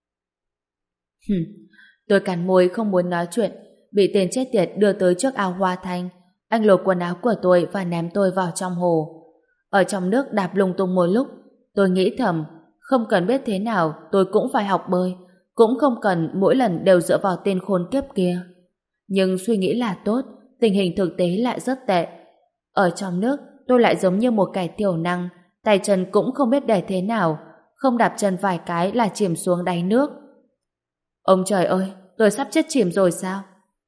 Hừm, tôi cắn môi không muốn nói chuyện, bị tên chết tiệt đưa tới trước ao Hoa Thanh. Anh lột quần áo của tôi và ném tôi vào trong hồ. Ở trong nước đạp lung tung một lúc, tôi nghĩ thầm, không cần biết thế nào tôi cũng phải học bơi, cũng không cần mỗi lần đều dựa vào tên khốn kiếp kia. Nhưng suy nghĩ là tốt, tình hình thực tế lại rất tệ. Ở trong nước, tôi lại giống như một kẻ tiểu năng, tay chân cũng không biết để thế nào, không đạp chân vài cái là chìm xuống đáy nước. Ông trời ơi, tôi sắp chết chìm rồi sao?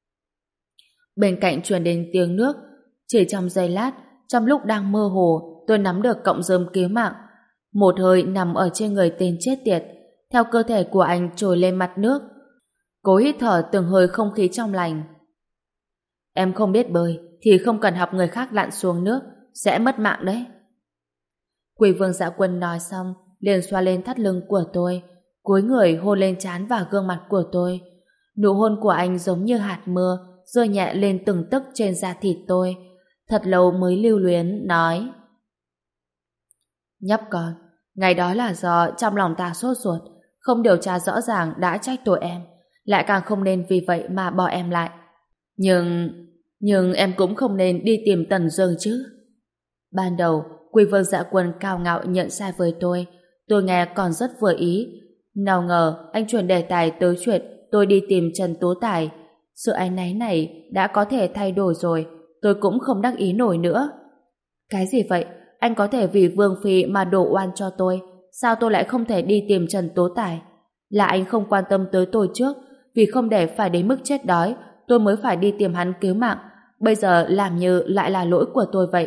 Bên cạnh truyền đến tiếng nước. Chỉ trong giây lát, trong lúc đang mơ hồ, tôi nắm được cọng rơm cứu mạng. Một hơi nằm ở trên người tên chết tiệt, theo cơ thể của anh trồi lên mặt nước. Cố hít thở từng hơi không khí trong lành. Em không biết bơi, thì không cần học người khác lặn xuống nước, sẽ mất mạng đấy. Quỷ Vương Dạ Quân nói xong, liền xoa lên thắt lưng của tôi, cúi người hôn lên trán và gương mặt của tôi. Nụ hôn của anh giống như hạt mưa, rơi nhẹ lên từng tấc trên da thịt tôi. Thật lâu mới lưu luyến, nói. Nhóc con, ngày đó là do trong lòng ta sốt ruột, không điều tra rõ ràng đã trách tội em, lại càng không nên vì vậy mà bỏ em lại. Nhưng... nhưng em cũng không nên đi tìm Tần Dương chứ. Ban đầu, Quỷ Vương Dạ Quân cao ngạo nhận sai với tôi, tôi nghe còn rất vừa ý. Nào ngờ anh chuyển đề tài tới chuyện tôi đi tìm Trần Tố Tài. Sự áy náy này đã có thể thay đổi rồi, tôi cũng không đắc ý nổi nữa. Cái gì vậy? Anh có thể vì Vương Phi mà đổ oan cho tôi, sao tôi lại không thể đi tìm Trần Tố Tài? Là anh không quan tâm tới tôi trước, vì không để phải đến mức chết đói, tôi mới phải đi tìm hắn cứu mạng. Bây giờ làm như lại là lỗi của tôi vậy.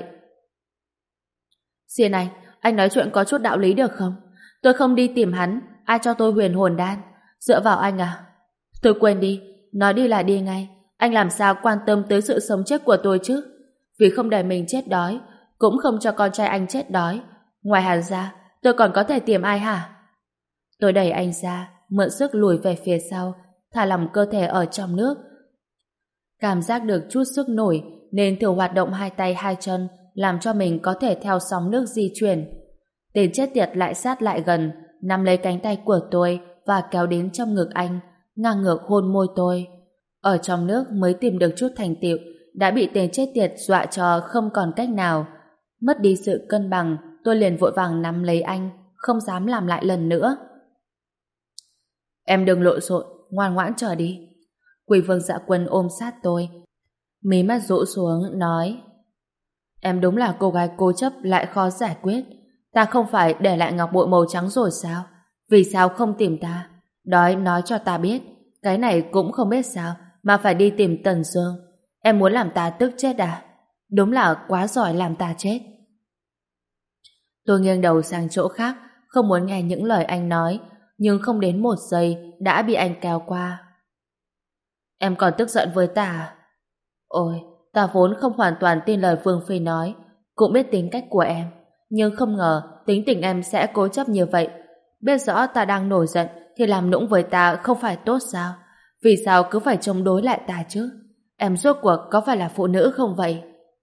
Xin anh, anh nói chuyện có chút đạo lý được không? Tôi không đi tìm hắn, ai cho tôi huyền hồn đan? Dựa vào anh à? Tôi quên đi, nói đi là đi ngay. Anh làm sao quan tâm tới sự sống chết của tôi chứ? Vì không để mình chết đói, cũng không cho con trai anh chết đói. Ngoài hắn ra, tôi còn có thể tìm ai hả? Tôi đẩy anh ra, mượn sức lùi về phía sau, thả lỏng cơ thể ở trong nước. Cảm giác được chút sức nổi, nên thử hoạt động hai tay hai chân, làm cho mình có thể theo sóng nước di chuyển. Tên chết tiệt lại sát lại gần, nắm lấy cánh tay của tôi và kéo đến trong ngực anh, ngang ngược hôn môi tôi. Ở trong nước mới tìm được chút thành tựu, đã bị tên chết tiệt dọa cho không còn cách nào. Mất đi sự cân bằng, tôi liền vội vàng nắm lấy anh, không dám làm lại lần nữa. Em đừng lộn xộn, ngoan ngoãn chờ đi. Quỷ Vương Dạ Quân ôm sát tôi, mí mắt rũ xuống, nói. Em đúng là cô gái cố chấp lại khó giải quyết. Ta không phải để lại ngọc bội màu trắng rồi sao? Vì sao không tìm ta? Đói nói cho ta biết. Cái này cũng không biết sao mà phải đi tìm Tần Dương. Em muốn làm ta tức chết à? Đúng là quá giỏi làm ta chết. Tôi nghiêng đầu sang chỗ khác, không muốn nghe những lời anh nói, nhưng không đến một giây đã bị anh kéo qua. Em còn tức giận với ta à? Ôi, ta vốn không hoàn toàn tin lời Vương Phi nói, cũng biết tính cách của em, nhưng không ngờ tính tình em sẽ cố chấp như vậy. Biết rõ ta đang nổi giận thì làm nũng với ta không phải tốt sao? Vì sao cứ phải chống đối lại ta chứ? Em rốt cuộc có phải là phụ nữ không vậy?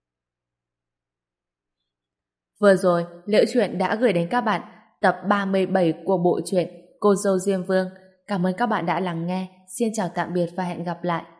Vừa rồi, Liễu Chuyện đã gửi đến các bạn tập ba mươi bảy của bộ truyện Cô dâu Diêm Vương. Cảm ơn các bạn đã lắng nghe. Xin chào tạm biệt và hẹn gặp lại.